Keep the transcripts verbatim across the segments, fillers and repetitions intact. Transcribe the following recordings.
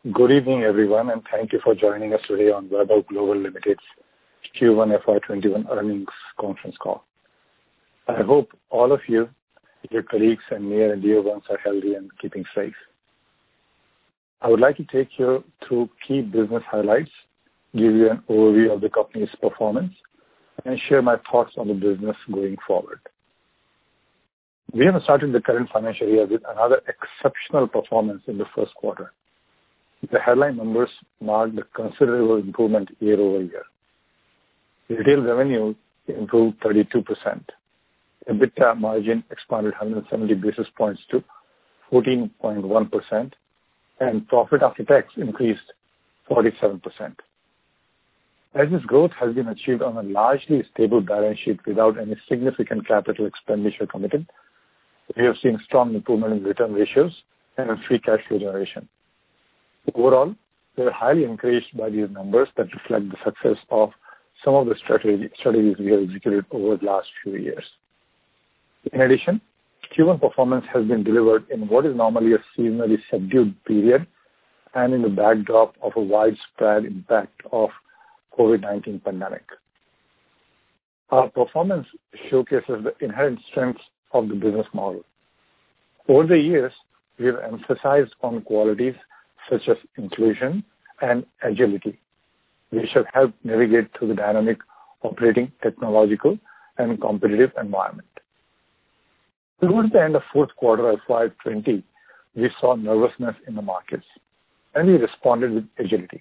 Good evening, everyone, and thank you for joining us today on Vaibhav Global Limited's Q one F Y twenty-one earnings conference call. I hope all of you, your colleagues, and near and dear ones are healthy and keeping safe. I would like to take you through key business highlights, give you an overview of the company's performance, and share my thoughts on the business going forward. We have started the current financial year with another exceptional performance in the first quarter. The headline numbers marked a considerable improvement year over year. Retail revenue improved thirty-two percent. EBITDA margin expanded one hundred seventy basis points to fourteen point one percent, and profit after tax increased forty-seven percent. As this growth has been achieved on a largely stable balance sheet without any significant capital expenditure committed, we have seen strong improvement in return ratios and in free cash flow generation. Overall, we are highly encouraged by these numbers that reflect the success of some of the strategy, strategies we have executed over the last few years. In addition, Q one performance has been delivered in what is normally a seasonally subdued period and in the backdrop of a widespread impact of COVID nineteen pandemic. Our performance showcases the inherent strengths of the business model. Over the years, we have emphasized on qualities such as inclusion and agility, which have helped navigate through the dynamic operating, technological, and competitive environment. Towards the end of fourth quarter of F Y twenty, we saw nervousness in the markets, and we responded with agility.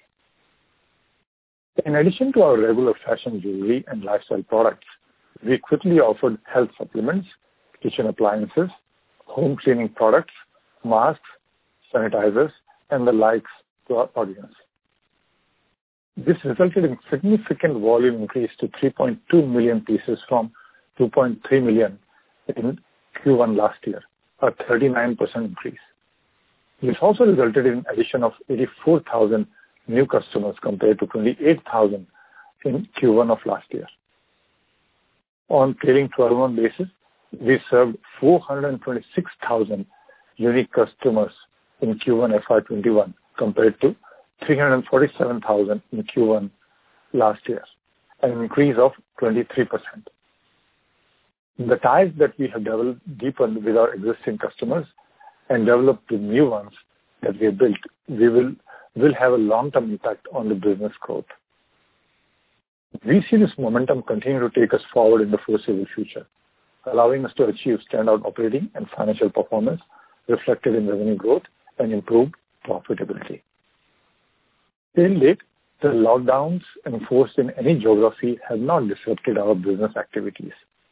In addition to our regular fashion jewelry and lifestyle products, we quickly offered health supplements, kitchen appliances, home cleaning products, masks, sanitizers, and the likes to our audience. This resulted in significant volume increase to three point two million pieces from two point three million in Q one last year, a thirty-nine percent increase. This also resulted in addition of eighty-four thousand new customers compared to twenty-eight thousand in Q one of last year. On trailing twelve-month basis, we served four hundred twenty-six thousand unique customers in Q one F Y twenty-one compared to three hundred forty-seven thousand in Q one last year, an increase of twenty-three percent. The ties that we have developed deepened with our existing customers and developed with new ones that we have built, we will, will have a long-term impact on the business growth. We see this momentum continue to take us forward in the foreseeable future, allowing us to achieve standout operating and financial performance reflected in revenue growth and improved profitability. Till date, the lockdowns enforced in any geography have not disrupted our business activities.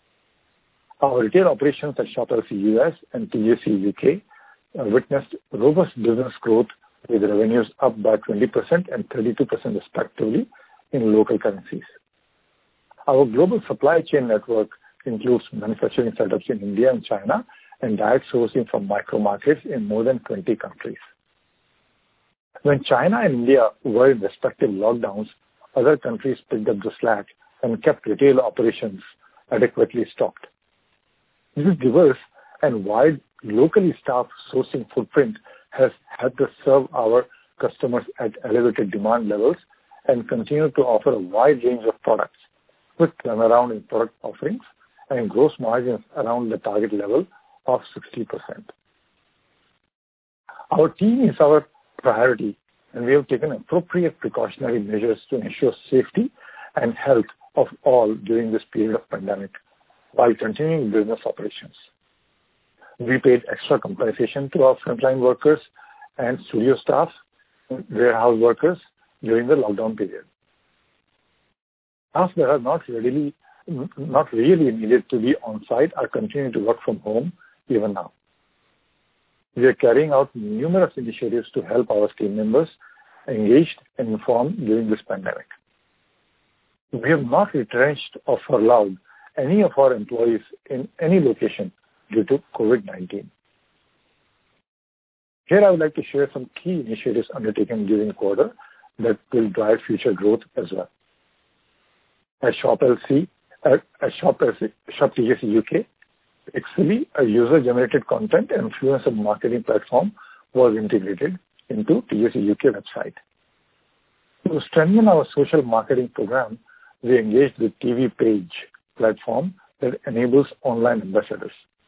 Our retail operations at Shop L C U S and T J C U K uh, witnessed robust business growth with revenues up by twenty percent and thirty-two percent respectively in local currencies. Our global supply chain network includes manufacturing setups in India and China and direct sourcing from micro markets in more than twenty countries. When China and India were in respective lockdowns, other countries picked up the slack and kept retail operations adequately stocked. This diverse and wide locally staffed sourcing footprint has helped us serve our customers at elevated demand levels and continue to offer a wide range of products with turnaround in product offerings and gross margins around the target level of sixty percent. Our team is our priority, and we have taken appropriate precautionary measures to ensure safety and health of all during this period of pandemic while continuing business operations. We paid extra compensation to our frontline workers and studio staff, warehouse workers during the lockdown period. Staff that are not really, not really needed to be on site are continuing to work from home even now. We are carrying out numerous initiatives to help our team members engaged and informed during this pandemic. We have not retrenched or furloughed any of our employees in any location due to COVID nineteen. Here I would like to share some key initiatives undertaken during the quarter that will drive future growth as well. At Shop L C, at, at Shop L C, Shop T J C U K, Pixely, a user-generated content and influencer marketing platform, was integrated into T S E U K website. To strengthen our social marketing program, we engaged with T V Page platform that enables online ambassadors.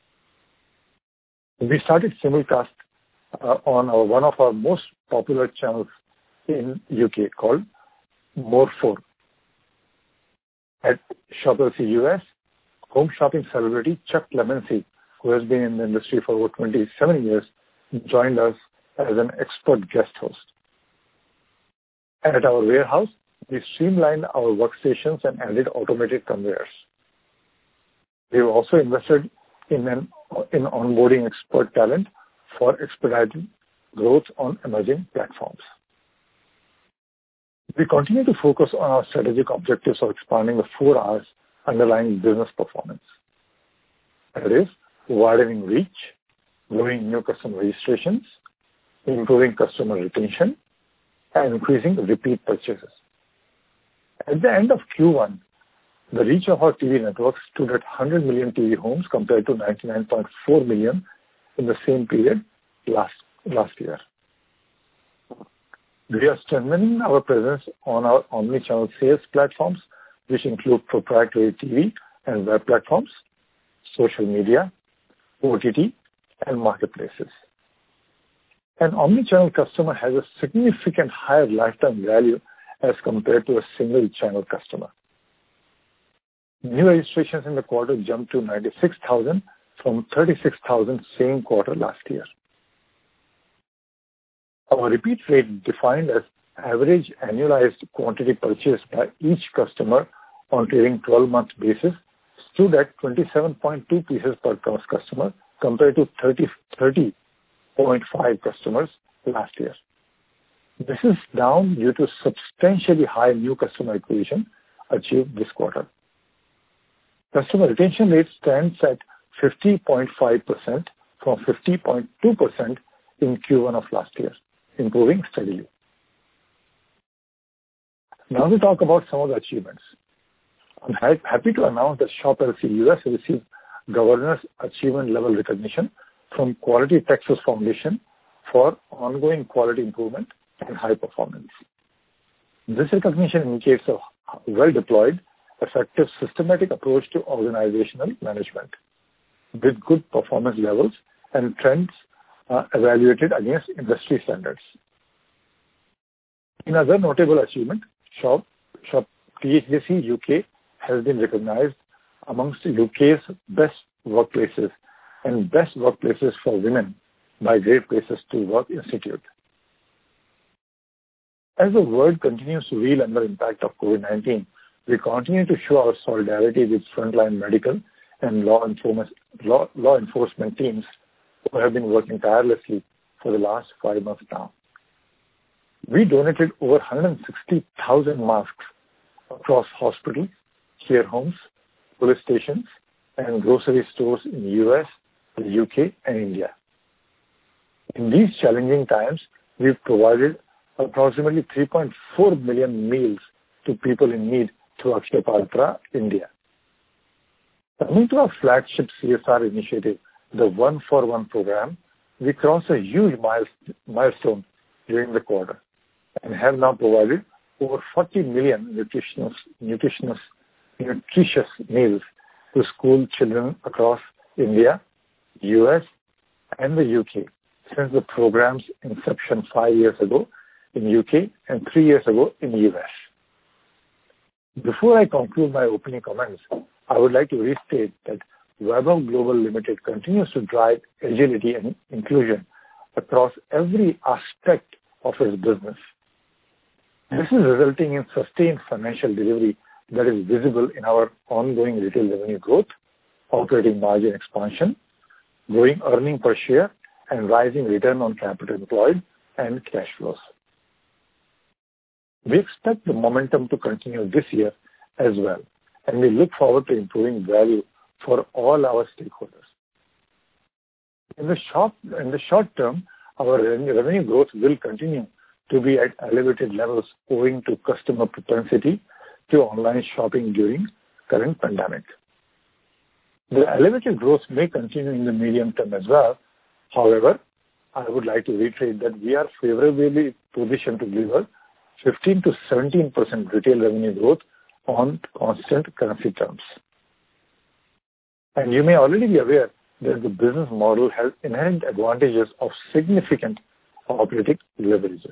We started simulcast uh, on our, one of our most popular channels in U K called More four. At Shop L C U S, home shopping celebrity Chuck Clemensy, who has been in the industry for over twenty-seven years, joined us as an expert guest host. At our warehouse, we streamlined our workstations and added automated conveyors. We have also invested in an in onboarding expert talent for expedited growth on emerging platforms. We continue to focus on our strategic objectives of expanding the four R's underlying business performance. That is, widening reach, growing new customer registrations, improving customer retention, and increasing repeat purchases. At the end of Q one, the reach of our T V network stood at one hundred million T V homes compared to ninety-nine point four million in the same period last, last year. We are strengthening our presence on our omni-channel sales platforms, which include proprietary T V and web platforms, social media, O T T, and marketplaces. An omni-channel customer has a significant higher lifetime value as compared to a single-channel customer. New registrations in the quarter jumped to ninety-six thousand from thirty-six thousand same quarter last year. Our repeat rate, defined as average annualized quantity purchased by each customer on trailing twelve-month basis, stood at twenty-seven point two pieces per customer compared to thirty point five customers last year. This is down due to substantially high new customer acquisition achieved this quarter. Customer retention rate stands at fifty point five percent from fifty point two percent in Q one of last year, improving steadily. Now we talk about some of the achievements. I'm happy to announce that Shop L C U S received Governor's Achievement Level recognition from Quality Texas Foundation for ongoing quality improvement and high performance. This recognition indicates a well-deployed, effective, systematic approach to organizational management with good performance levels and trends uh, evaluated against industry standards. In other notable achievement, Shop, Shop T H C U K has been recognized amongst U K's best workplaces and best workplaces for women by Great Places to Work Institute. As the world continues to reel under impact of COVID nineteen, we continue to show our solidarity with frontline medical and law enforcement, law, law enforcement teams who have been working tirelessly for the last five months now. We donated over one hundred sixty thousand masks across hospitals, care homes, police stations, and grocery stores in the U S, the U K, and India. In these challenging times, we've provided approximately three point four million meals to people in need through Akshaya Patra, India. Coming to our flagship C S R initiative, the One for One program, we crossed a huge milestone during the quarter and have now provided over forty million nutritious, nutritious, nutritious meals to school children across India, U S, and the U K since the program's inception five years ago in U K and three years ago in the U S. Before I conclude my opening comments, I would like to restate that Vaibhav Global Limited continues to drive agility and inclusion across every aspect of its business. This is resulting in sustained financial delivery that is visible in our ongoing retail revenue growth, operating margin expansion, growing earning per share, and rising return on capital employed and cash flows. We expect the momentum to continue this year as well, and we look forward to improving value for all our stakeholders. In the short, in the short term, our revenue growth will continue to be at elevated levels owing to customer propensity to online shopping during current pandemic. The elevated growth may continue in the medium term as well. However, I would like to reiterate that we are favorably positioned to deliver fifteen to seventeen percent retail revenue growth on constant currency terms. And you may already be aware that the business model has inherent advantages of significant operating leverages.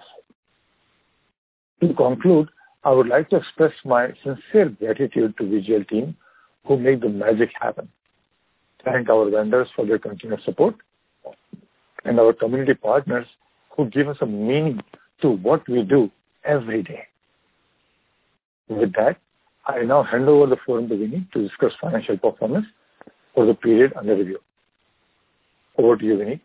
To conclude, I would like to express my sincere gratitude to V G L team who make the magic happen. Thank our vendors for their continued support and our community partners who give us a meaning to what we do every day. With that, I now hand over the forum to Vineet to discuss financial performance for the period under review. Over to you, Vineet.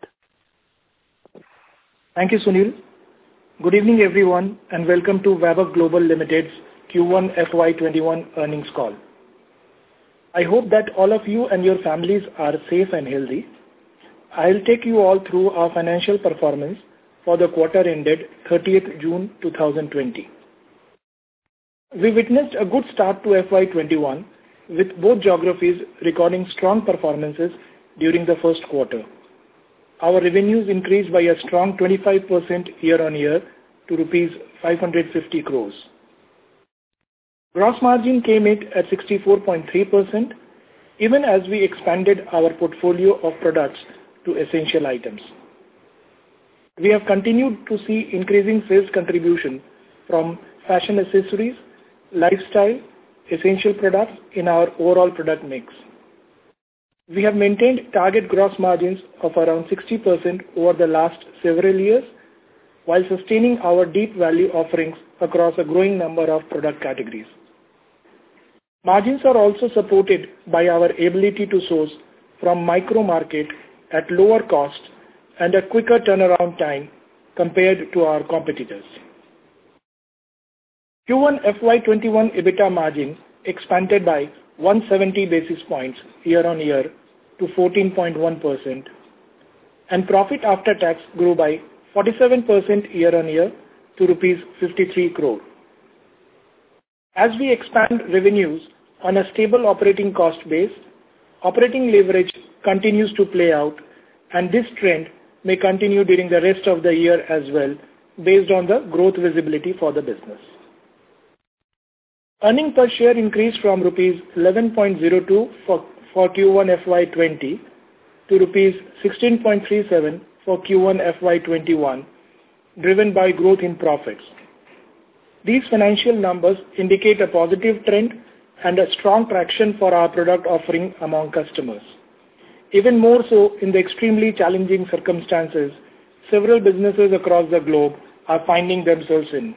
Thank you, Sunil. Good evening, everyone, and welcome to Vaibhav Global Limited's Q one F Y twenty-one earnings call. I hope that all of you and your families are safe and healthy. I'll take you all through our financial performance for the quarter ended thirtieth June two thousand twenty. We witnessed a good start to F Y twenty-one with both geographies recording strong performances during the first quarter. Our revenues increased by a strong twenty-five percent year-on-year to rupees five hundred fifty crores. Gross margin came in at sixty-four point three percent, even as we expanded our portfolio of products to essential items. We have continued to see increasing sales contribution from fashion accessories, lifestyle, essential products in our overall product mix. We have maintained target gross margins of around sixty percent over the last several years while sustaining our deep value offerings across a growing number of product categories. Margins are also supported by our ability to source from micro market at lower cost and a quicker turnaround time compared to our competitors. Q one F Y twenty-one EBITDA margin expanded by one hundred seventy basis points year-on-year to fourteen point one percent, and profit after tax grew by forty-seven percent year-on-year to rupees fifty-three crore. As we expand revenues on a stable operating cost base, operating leverage continues to play out, and this trend may continue during the rest of the year as well, based on the growth visibility for the business. Earning per share increased from rupees eleven point zero two for, for Q one F Y twenty to rupees sixteen point three seven for Q one F Y twenty-one, driven by growth in profits. These financial numbers indicate a positive trend and a strong traction for our product offering among customers. Even more so in the extremely challenging circumstances several businesses across the globe are finding themselves in.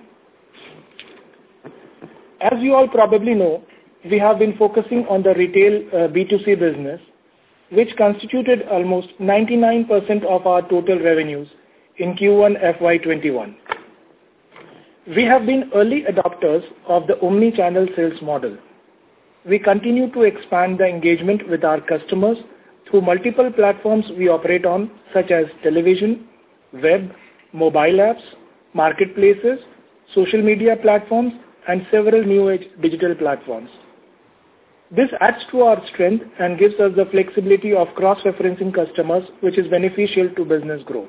As you all probably know, we have been focusing on the retail uh, B two C business, which constituted almost ninety-nine percent of our total revenues in Q one F Y twenty-one. We have been early adopters of the omni-channel sales model. We continue to expand the engagement with our customers through multiple platforms we operate on, such as television, web, mobile apps, marketplaces, social media platforms, and several new age digital platforms. This adds to our strength and gives us the flexibility of cross-referencing customers, which is beneficial to business growth.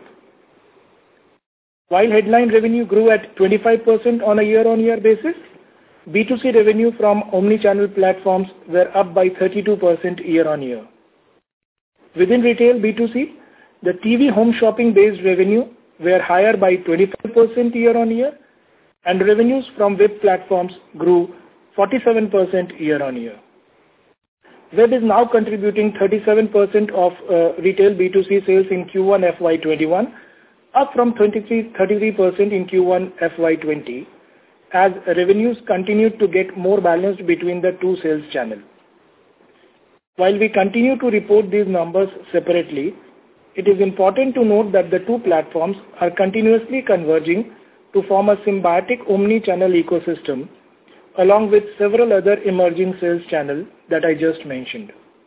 While headline revenue grew at twenty-five percent on a year-on-year basis, B two C revenue from omni-channel platforms were up by thirty-two percent year-on-year. Within retail B two C, the T V home shopping based revenue were higher by twenty-five percent year-on-year, and revenues from web platforms grew forty-seven percent year-on-year. Web is now contributing thirty-seven percent of uh, retail B two C sales in Q one F Y twenty-one, up from thirty-three percent in Q one F Y twenty, as revenues continued to get more balanced between the two sales channels. While we continue to report these numbers separately, it is important to note that the two platforms are continuously converging to form a symbiotic omni-channel ecosystem, along with several other emerging sales channels that I just mentioned.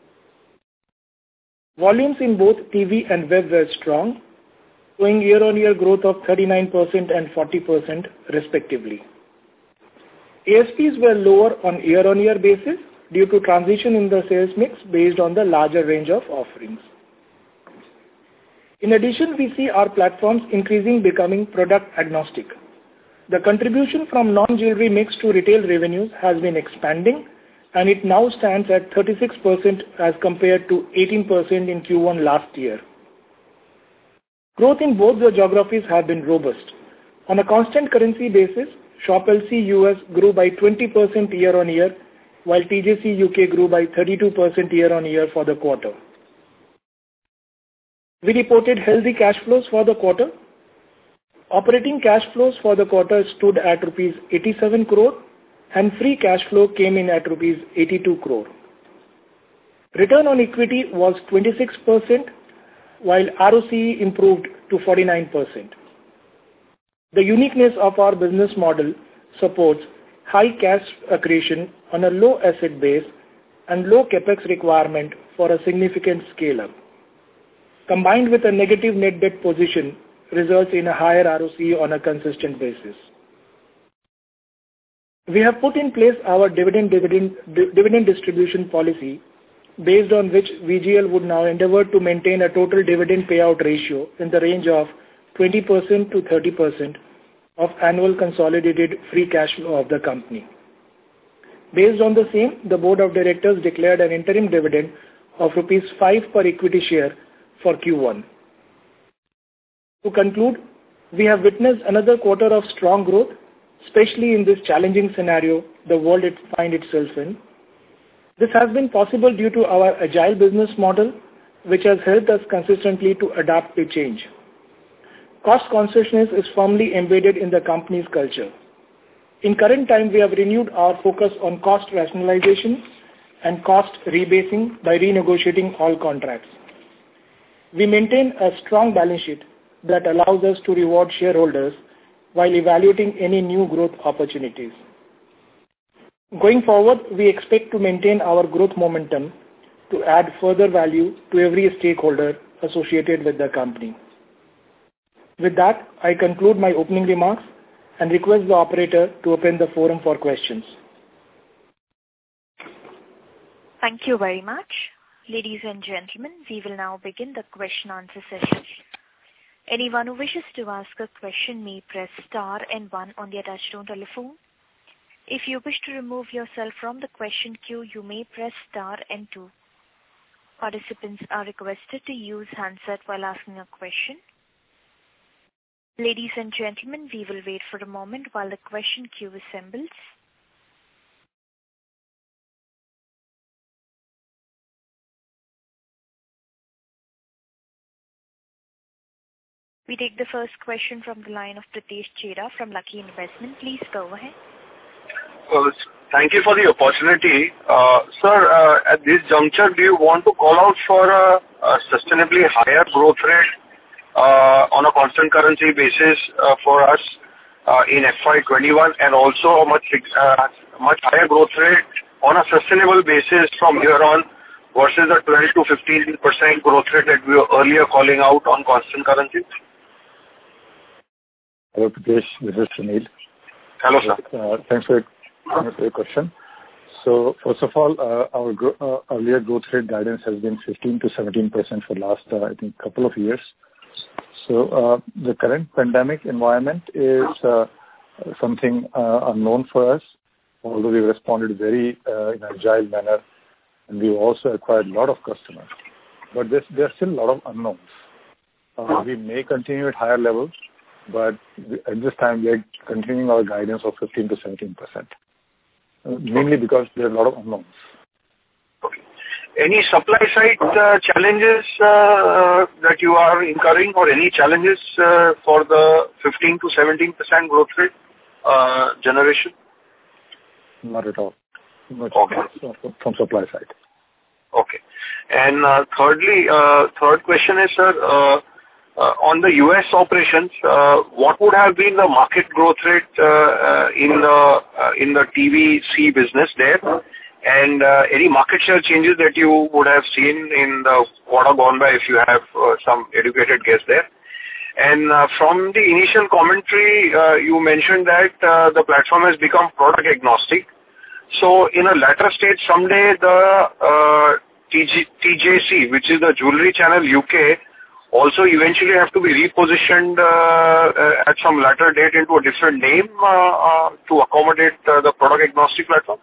Volumes in both T V and web were strong, showing year-on-year growth of thirty-nine percent and forty percent respectively. A S Ps were lower on year-on-year basis due to transition in the sales mix based on the larger range of offerings. In addition, we see our platforms increasing becoming product agnostic. The contribution from non-jewelry mix to retail revenues has been expanding, and it now stands at thirty-six percent as compared to eighteen percent in Q one last year. Growth in both the geographies have been robust. On a constant currency basis, Shop L C U S grew by twenty percent year-on-year, while T J C U K grew by thirty-two percent year-on-year for the quarter. We reported healthy cash flows for the quarter. Operating cash flows for the quarter stood at rupees eighty-seven crore, and free cash flow came in at rupees eighty-two crore. Return on equity was twenty-six percent, while R O C E improved to forty-nine percent. The uniqueness of our business model supports high cash accretion on a low asset base and low capex requirement for a significant scale-up. Combined with a negative net debt position, results in a higher R O C E on a consistent basis. We have put in place our dividend, dividend, dividend distribution policy, based on which V G L would now endeavor to maintain a total dividend payout ratio in the range of twenty percent to thirty percent of annual consolidated free cash flow of the company. Based on the same, the Board of Directors declared an interim dividend of rupees five per equity share for Q one. To conclude, we have witnessed another quarter of strong growth, especially in this challenging scenario the world it finds itself in. This has been possible due to our agile business model, which has helped us consistently to adapt to change. Cost consciousness is firmly embedded in the company's culture. In current time, we have renewed our focus on cost rationalization and cost rebasing by renegotiating all contracts. We maintain a strong balance sheet that allows us to reward shareholders while evaluating any new growth opportunities. Going forward, we expect to maintain our growth momentum to add further value to every stakeholder associated with the company. With that, I conclude my opening remarks and request the operator to open the forum for questions. Thank you very much. Ladies and gentlemen, we will now begin the question answer session. Anyone who wishes to ask a question may press star and one on their touchtone telephone. If you wish to remove yourself from the question queue, you may press star and two. Participants are requested to use handset while asking a question. Ladies and gentlemen, we will wait for a moment while the question queue assembles. We take the first question from the line of Pritesh Chheda from Lucky Investment. Please go ahead. Uh, thank you for the opportunity. Uh, sir, uh, at this juncture, do you want to call out for a, a sustainably higher growth rate uh, on a constant currency basis uh, for us uh, in F Y twenty-one, and also a much, uh, much higher growth rate on a sustainable basis from here on versus the twelve to fifteen percent growth rate that we were earlier calling out on constant currency? Hello, Pritesh. This is Sunil. Hello, sir. Uh, thanks for Thanks for your question. So, first of all, uh, our gro- uh, earlier growth rate guidance has been fifteen to seventeen percent for last, uh, I think, couple of years. So, uh, the current pandemic environment is uh, something uh, unknown for us, although we responded very uh, in an agile manner, and we also acquired a lot of customers. But there's, there are still a lot of unknowns. Uh, we may continue at higher levels, but at this time, we are continuing our guidance of fifteen to seventeen percent. Uh, mainly because there are a lot of unknowns. Okay. Any supply side uh, challenges uh, that you are incurring, or any challenges uh, for the fifteen to seventeen percent growth rate uh, generation? Not at all. Not okay. From, from supply side. Okay. And uh, thirdly, uh, third question is, sir, uh, Uh, on the U S operations, uh, what would have been the market growth rate uh, uh, in the uh, in the T V C business there, and uh, any market share changes that you would have seen in the quarter gone by, if you have uh, some educated guess there? And uh, from the initial commentary, uh, you mentioned that uh, the platform has become product agnostic. So in a later stage, someday the uh, T J C, which is the Jewelry Channel U K, also eventually have to be repositioned uh, at some later date into a different name uh, uh, to accommodate uh, the product agnostic platform?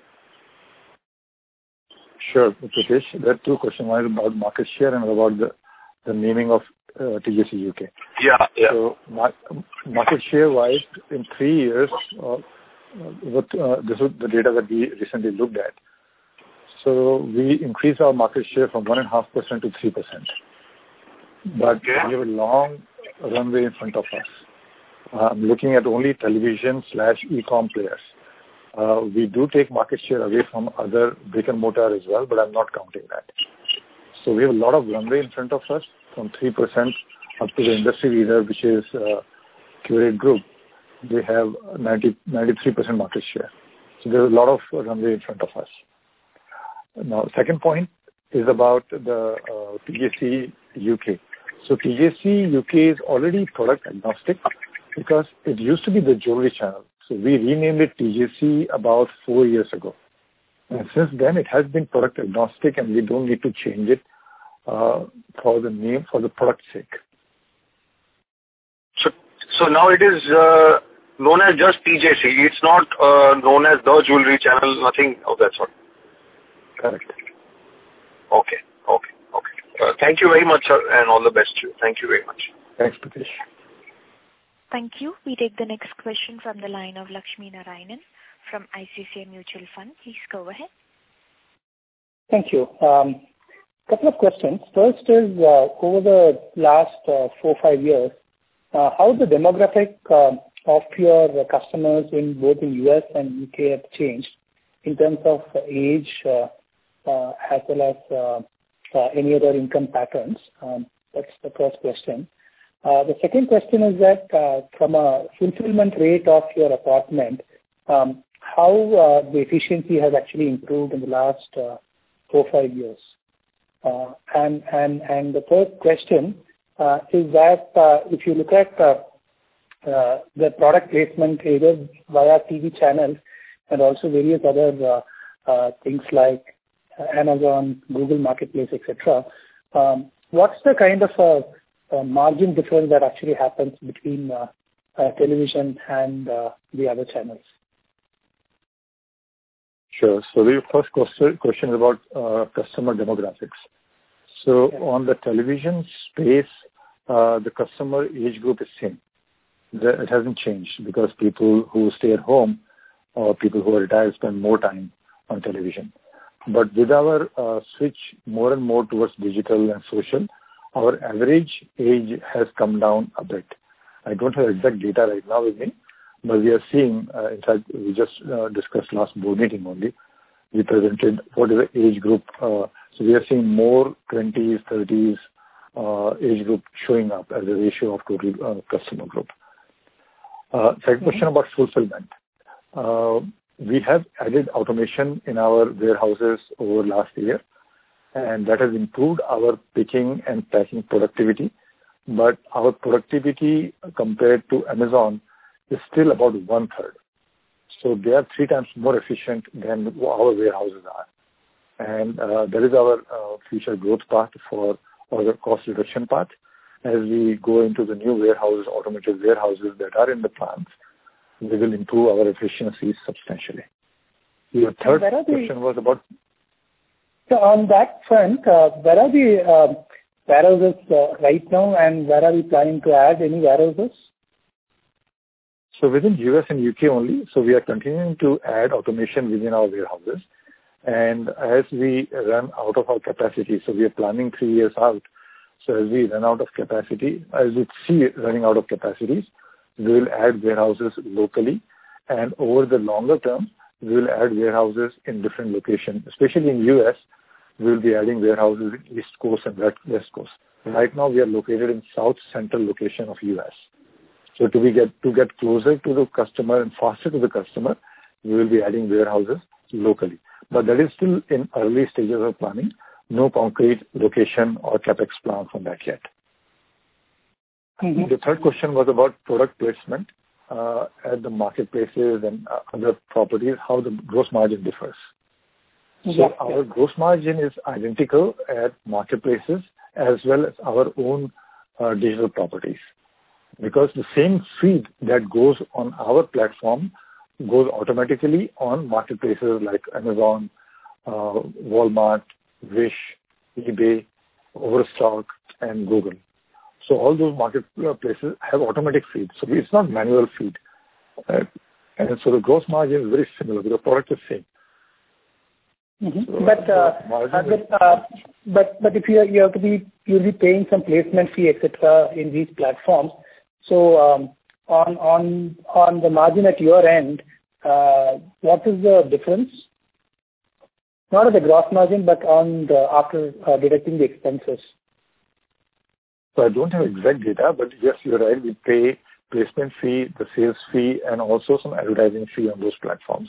Sure, Pritesh. There are two questions. One is about market share and about the, the naming of uh, T J C U K. Yeah, yeah. So mar- market share-wise, in three years, uh, what, uh, this is the data that we recently looked at. So we increased our market share from one point five percent to three percent. But okay. we have a long runway in front of us. Uh, I'm looking at only television slash e-com players. Uh, we do take market share away from other brick and mortar as well, but I'm not counting that. So we have a lot of runway in front of us, from three percent up to the industry leader, which is uh, Curate Group. They have ninety, ninety-three percent market share. So there's a lot of runway in front of us. Now, second point is about the uh, T J C U K. So T J C U K is already product agnostic because it used to be the jewelry channel. So we renamed it T J C about four years ago. And since then, it has been product agnostic, and we don't need to change it uh, for the name, for the product sake. So, so now it is uh, known as just T J C. It's not uh, known as the jewelry channel, nothing of that sort. Correct. Okay, okay, okay. Uh, thank you very much, sir, and all the best to you. Thank you very much. Thanks, Pritesh. Thank you. We take the next question from the line of Lakshmi Narayanan from I C I C I Mutual Fund. Please go ahead. Thank you. Um, couple of questions. First is, uh, over the last uh, four or five years, uh, how the demographic uh, of your customers in both in U S and U K have changed in terms of age uh, uh, as well as uh, uh, any other income patterns? Um, that's the first question. Uh, the second question is that uh, from a fulfillment rate of your apartment, um, how uh, the efficiency has actually improved in the last uh, four or five years. Uh, and, and, and the third question uh, is that uh, if you look at uh, uh, the product placement either via T V channels and also various other uh, uh, things like Amazon, Google Marketplace, et cetera, um, what's the kind of uh, Uh, margin difference that actually happens between uh, uh, television and uh, the other channels? Sure. So the first question, question is about uh, customer demographics. So okay. On the television space, uh, the customer age group is same. The, it hasn't changed because people who stay at home or people who are retired spend more time on television. But with our uh, switch more and more towards digital and social, our average age has come down a bit. I don't have exact data right now with me, but we are seeing, uh, in fact, we just uh, discussed last board meeting only. We presented what is the age group. Uh, so we are seeing more twenties, thirties uh, age group showing up as a ratio of total uh, customer group. Uh, second mm-hmm. question about fulfillment. Uh, we have added automation in our warehouses over last year, and that has improved our picking and packing productivity. But our productivity compared to Amazon is still about one third. So they are three times more efficient than our warehouses are. And uh, that is our uh, future growth path for our cost reduction path. As we go into the new warehouses, automated warehouses that are in the plants, we will improve our efficiencies substantially. Your third question was about... So on that front, uh, where are the uh, warehouses uh, right now, and where are we planning to add any warehouses? So within U S and U K only, so we are continuing to add automation within our warehouses. And as we run out of our capacity, so we are planning three years out. So as we run out of capacity, as we see running out of capacities, we will add warehouses locally. And over the longer term, we will add warehouses in different locations, especially in U S. We will be adding warehouses in East Coast and West Coast. Right now, we are located in South Central location of U S. So to be get to get closer to the customer and faster to the customer, we will be adding warehouses locally. But that is still in early stages of planning. No concrete location or capex plan from that yet. Mm-hmm. The third question was about product placement uh, at the marketplaces and uh, other properties, how the gross margin differs. So yeah, our yeah. gross margin is identical at marketplaces as well as our own uh, digital properties. Because the same feed that goes on our platform goes automatically on marketplaces like Amazon, uh, Walmart, Wish, eBay, Overstock, and Google. So all those marketplaces have automatic feed. So it's not manual feed. Uh, and so the gross margin is very similar. The product is same. Mm-hmm. So but, uh, uh, but, uh, but but if you you have to be you'll be paying some placement fee, et cetera, in these platforms. So um, on on on the margin at your end, uh, what is the difference? Not at the gross margin, but on the after uh, deducting the expenses. So I don't have exact data, but yes, you're right. We pay placement fee, the sales fee, and also some advertising fee on those platforms.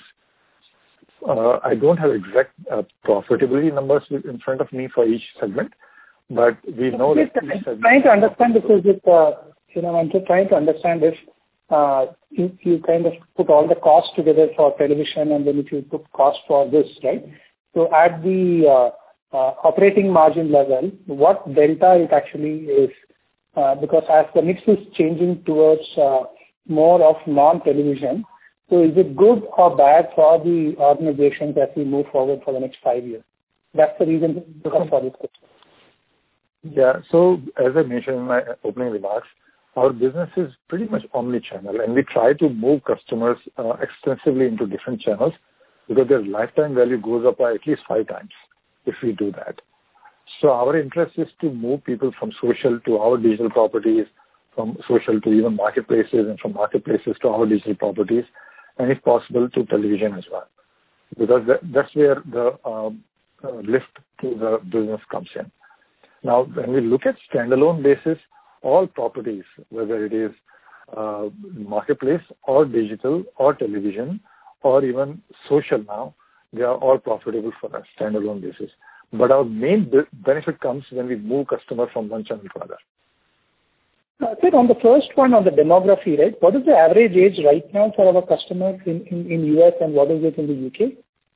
Uh, I don't have exact uh, profitability numbers in front of me for each segment, but we know that. I'm trying to understand because it, uh, you know, I'm just trying to understand if uh, you, you kind of put all the costs together for television, and then if you put cost for this, right? So at the uh, uh, operating margin level, what delta it actually is, uh, because as the mix is changing towards uh, more of non-television, so is it good or bad for the organizations as we move forward for the next five years? That's the reason for this question. Yeah, so as I mentioned in my opening remarks, our business is pretty much omni-channel, and we try to move customers uh, extensively into different channels because their lifetime value goes up by at least five times if we do that. So our interest is to move people from social to our digital properties, from social to even marketplaces, and from marketplaces to our digital properties, and if possible to television as well, because that, that's where the um, uh, lift to the business comes in. Now, when we look at standalone basis, all properties, whether it is uh, marketplace or digital or television or even social now, they are all profitable for us, standalone basis. But our main be- benefit comes when we move customers from one channel to another. Uh, sir, on the first one, on the demography, right, what is the average age right now for our customers in, in, in U S and what is it in the U K?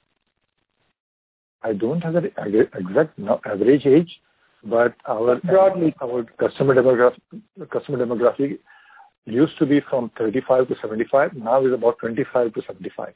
I don't have the exact average age, but our broadly our customer demographic customer demographic used to be from thirty-five to seventy-five. Now is about twenty-five to seventy-five.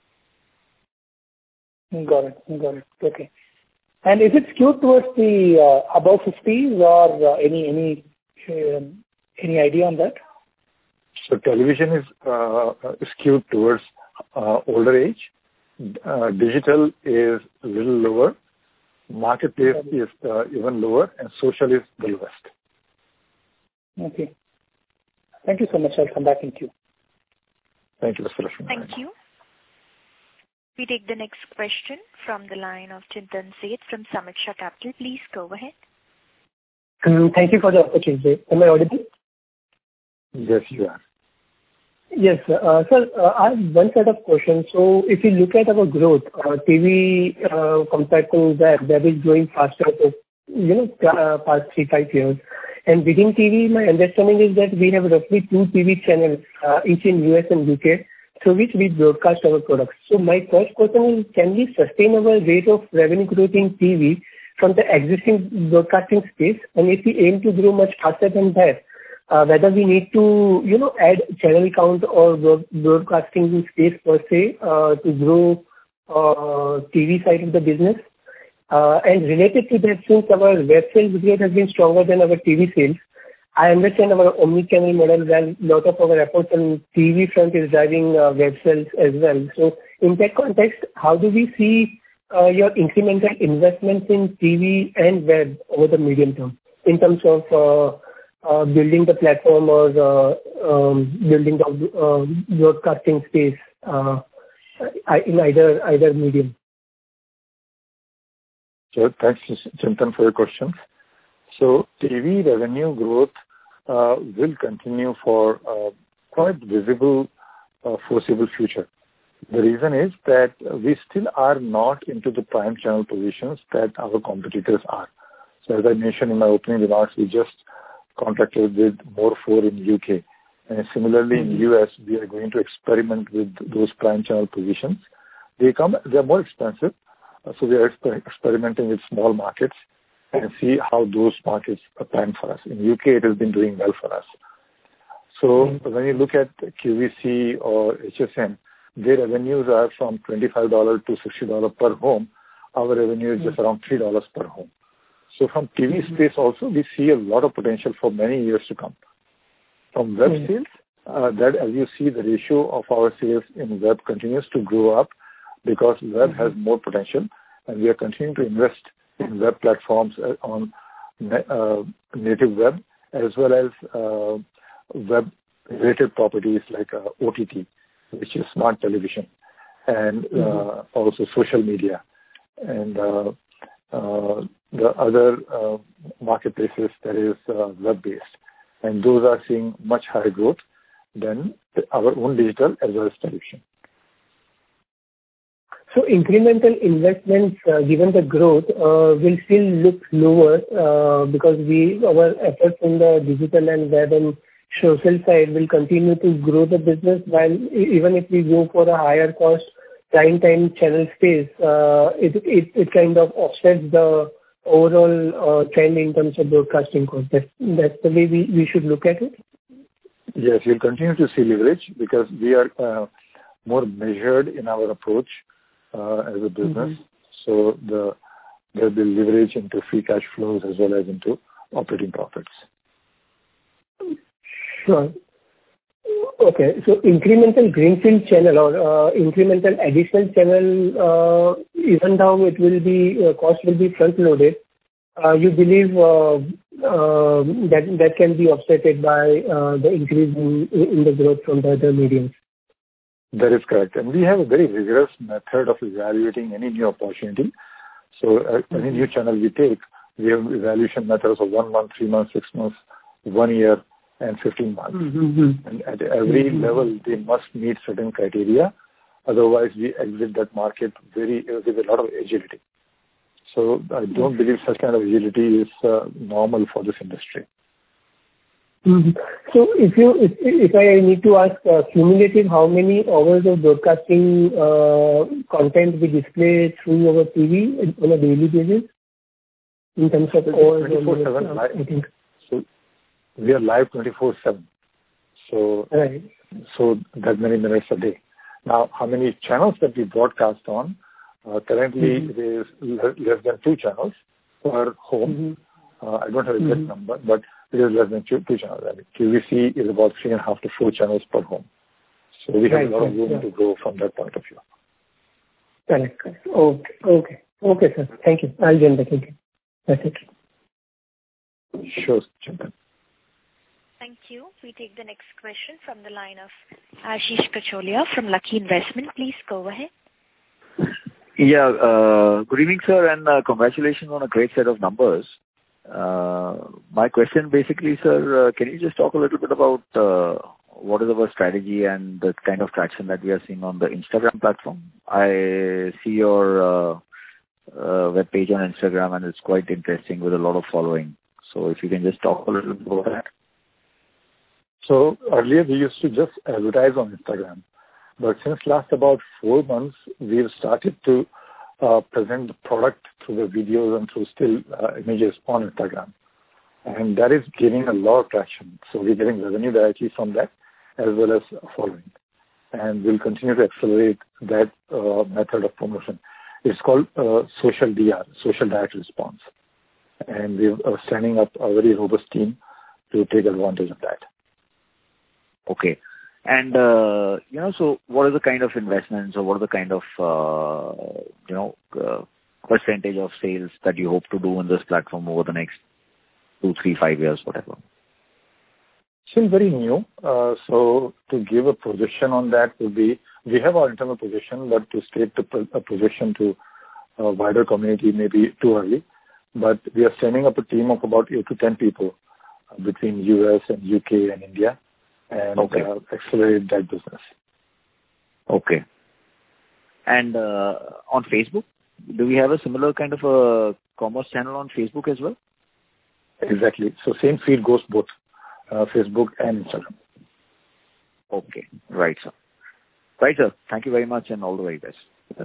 Got it. Got it. Okay. And is it skewed towards the uh, above fifties or uh, any any um, any idea on that? So television is uh, skewed towards uh, older age. Uh, digital is a little lower. Marketplace is uh, even lower, and social is the lowest. Okay. Thank you so much. I'll come back in queue. Thank you, Mister Lakshman. Thank you. We take the next question from the line of Chintan Seth from Samiksha Capital. Please go ahead. Um, thank you for the opportunity. Am I audible? Yes, you are. Yes, uh, sir. Uh, I have one set of questions. So, if you look at our growth, uh, T V uh, compared to web, web is growing faster for you know uh, past three five years. And within T V, my understanding is that we have roughly two T V channels, uh, each in U S and U K, through which we broadcast our products. So, my first question is: can we sustain our rate of revenue growth in T V from the existing broadcasting space? And if we aim to grow much faster than that, Uh, whether we need to, you know, add channel count or broadcasting space per se uh, to grow uh, T V side of the business. Uh, and related to that, since our web sales growth has been stronger than our T V sales, I understand our omni-channel model where a lot of our efforts on T V front is driving uh, web sales as well. So in that context, how do we see uh, your incremental investments in T V and web over the medium term in terms of uh, Uh, building the platform or uh, um, building the uh, broadcasting space uh, in either either medium? So thanks, Chintan, for your questions. So T V revenue growth uh, will continue for uh, quite visible uh, foreseeable future. The reason is that we still are not into the prime channel positions that our competitors are. So as I mentioned in my opening remarks, we just contracted with More four in U K. And similarly in U S, we are going to experiment with those prime channel positions. They come, they are more expensive. So we are exper- experimenting with small markets. and see how those markets pan for us. In U K, it has been doing well for us. So mm-hmm. when you look at Q V C or H S N, their revenues are from twenty-five dollars to sixty dollars per home. Our revenue is mm-hmm. just around three dollars per home. So from T V mm-hmm. space also, we see a lot of potential for many years to come. From web mm-hmm. sales, uh, that as you see, the ratio of our sales in web continues to grow up because web mm-hmm. has more potential, and we are continuing to invest in web platforms on uh, native web as well as uh, web-related properties like uh, O T T, which is smart television, and uh, mm-hmm. also social media, and uh, uh, the other uh, marketplaces that is uh, web-based. And those are seeing much higher growth than our own digital as well as television. So incremental investments, uh, given the growth, uh, will still look lower uh, because we our efforts in the digital and web and social side will continue to grow the business, while even if we go for a higher cost prime time channel space, uh, it, it it kind of offsets the overall uh, trend in terms of broadcasting cost. That's, that's the way we, we should look at it? Yes, we'll continue to see leverage because we are uh, more measured in our approach uh, as a business. Mm-hmm. So the there'll be leverage into free cash flows as well as into operating profits. Sure. Okay. So incremental greenfield channel or uh, incremental additional channel, uh, even though it will be, uh, cost will be front loaded, uh, you believe uh, uh, that that can be offsetted by uh, the increase in, in the growth from the other mediums? That is correct. And we have a very rigorous method of evaluating any new opportunity. So uh, mm-hmm. any new channel we take, we have evaluation methods of one month, three months, six months, one year, and fifteen months. Mm-hmm. And at every mm-hmm. level, they must meet certain criteria. Otherwise, we exit that market very uh, with a lot of agility. So I don't believe such kind of agility is uh, normal for this industry. Mm-hmm. So if you, if, if I need to ask uh, cumulative, how many hours of broadcasting uh, content we display through our T V on a daily basis in terms of hours? twenty-four seven live. I think. So we are live twenty-four seven. So, right. so that many minutes a day. Now, how many channels that we broadcast on? Uh, currently, mm-hmm. it is less than two channels per home. Mm-hmm. Uh, I don't have a exact mm-hmm. number, but it is less than two, two channels. I mean, Q V C is about three and a half to four channels per home. So we have right, a lot of room yeah. to grow from that point of view. Correct, correct. Okay, okay. Okay, sir. Thank you. I'll join back again. That's it. Sure, Chintan. Thank you. We take the next question from the line of Ashish Kacholia from Lucky Investment. Please go ahead. Yeah, uh, good evening, sir, and uh, congratulations on a great set of numbers. Uh, my question basically, sir, uh, can you just talk a little bit about uh, what is our strategy and the kind of traction that we are seeing on the Instagram platform? I see your uh, uh, web page on Instagram, and it's quite interesting with a lot of following. So if you can just talk a little bit about that. So earlier we used to just advertise on Instagram. But since last about four months, we've started to uh, present the product through the videos and through still uh, images on Instagram. And that is gaining a lot of traction. So we're getting revenue directly from that as well as following. And we'll continue to accelerate that uh, method of promotion. It's called uh, social D R, social direct response. And we're uh, standing up a very robust team to take advantage of that. Okay. And, uh, you know, so what are the kind of investments or what are the kind of, uh, you know, uh, percentage of sales that you hope to do on this platform over the next two, three, five years, whatever? Still very new. Uh, so to give a projection on that would be, we have our internal projection, but to state the, a projection to a wider community may be too early. But we are setting up a team of about eight to ten people uh, between U S and U K and India. And okay. uh, accelerate that business. Okay. And uh, on Facebook, do we have a similar kind of a commerce channel on Facebook as well? Exactly. So same feed goes both uh, Facebook and Instagram. Okay. Right, sir. Right, sir. Thank you very much and all the very best. Uh,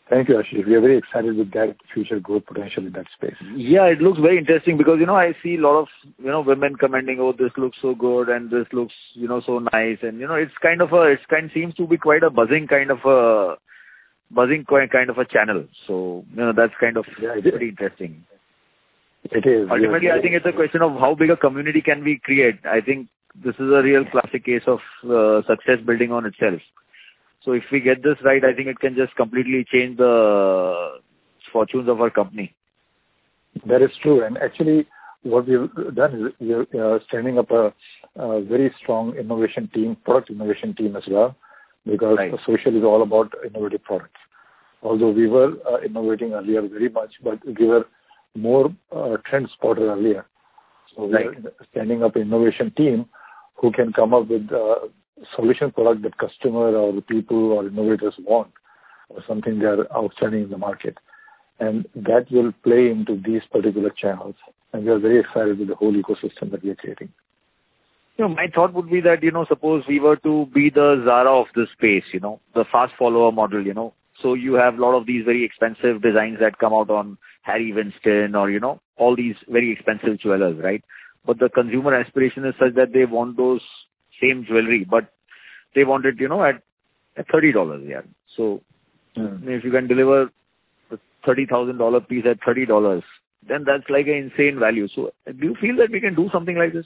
Thank you, Ashish. We are very excited with that future growth potential in that space. Yeah, it looks very interesting because, you know, I see a lot of, you know, women commenting, oh, this looks so good and this looks, you know, so nice. And, you know, it's kind of a, it's kind seems to be quite a buzzing kind of a, buzzing kind of a channel. So, you know, that's kind of yeah, pretty interesting. It is. Ultimately, I think it's a question of how big a community can we create. I think this is a real classic case of uh, success building on itself. So if we get this right, I think it can just completely change the fortunes of our company. That is true. And actually, what we've done is we're uh, standing up a, a very strong innovation team, product innovation team as well, because right. social is all about innovative products. Although we were uh, innovating earlier very much, but we were more uh, trend spotter earlier. So right. we're standing up an innovation team who can come up with uh, solution product that customer or the people or innovators want, or something they are outstanding in the market. And that will play into these particular channels. And we are very excited with the whole ecosystem that we are creating. You know, my thought would be that, you know, suppose we were to be the Zara of this space, you know, the fast follower model, you know. So you have a lot of these very expensive designs that come out on Harry Winston or, you know, all these very expensive jewelers, right? But the consumer aspiration is such that they want those same jewelry, but they want it, you know, at, at thirty dollars, yeah. So mm. if you can deliver a thirty thousand dollars piece at thirty dollars, then that's like an insane value. So do you feel that we can do something like this?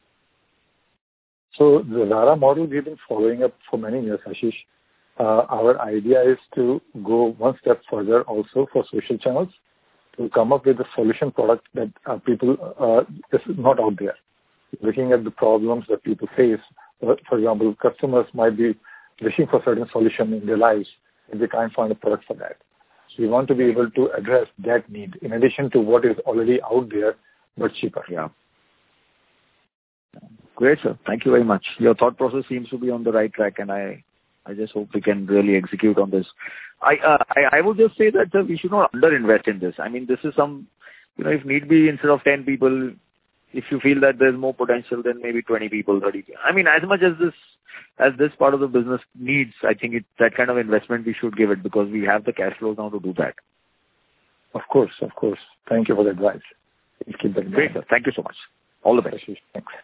So the Zara model we've been following up for many years, Ashish. Uh, our idea is to go one step further also for social channels, to come up with a solution product that uh, people uh, is not out there. Looking at the problems that people face. For example, customers might be wishing for certain solution in their lives and they can't find a product for that. So we want to be able to address that need in addition to what is already out there, but cheaper. Yeah. Great, sir. Thank you very much. Your thought process seems to be on the right track, and I, I just hope we can really execute on this. I, uh, I, I would just say that uh, we should not underinvest in this. I mean, this is some, you know, if need be, instead of ten people, if you feel that there's more potential, then maybe twenty people, thirty people. I mean, as much as this, as this part of the business needs, I think it, that kind of investment we should give it because we have the cash flows now to do that. Of course, of course. Thank you for the advice. Please keep that in Great, mind. Sir. Thank you so much. All the best. Thanks.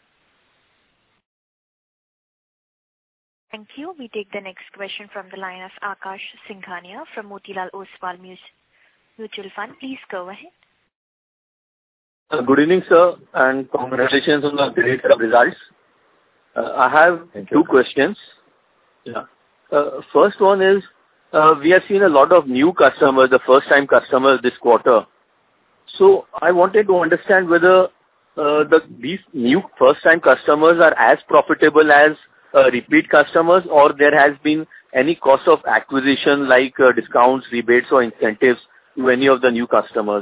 Thank you. We take the next question from the line of Akash Singhania from Motilal Oswal Mutual Fund. Please go ahead. Uh, good evening, sir, and congratulations on the great results. Uh, I have two questions. Yeah. Uh, first one is, uh, we have seen a lot of new customers, the first-time customers this quarter. So I wanted to understand whether uh, the these new first-time customers are as profitable as uh, repeat customers, or there has been any cost of acquisition like uh, discounts, rebates, or incentives to any of the new customers.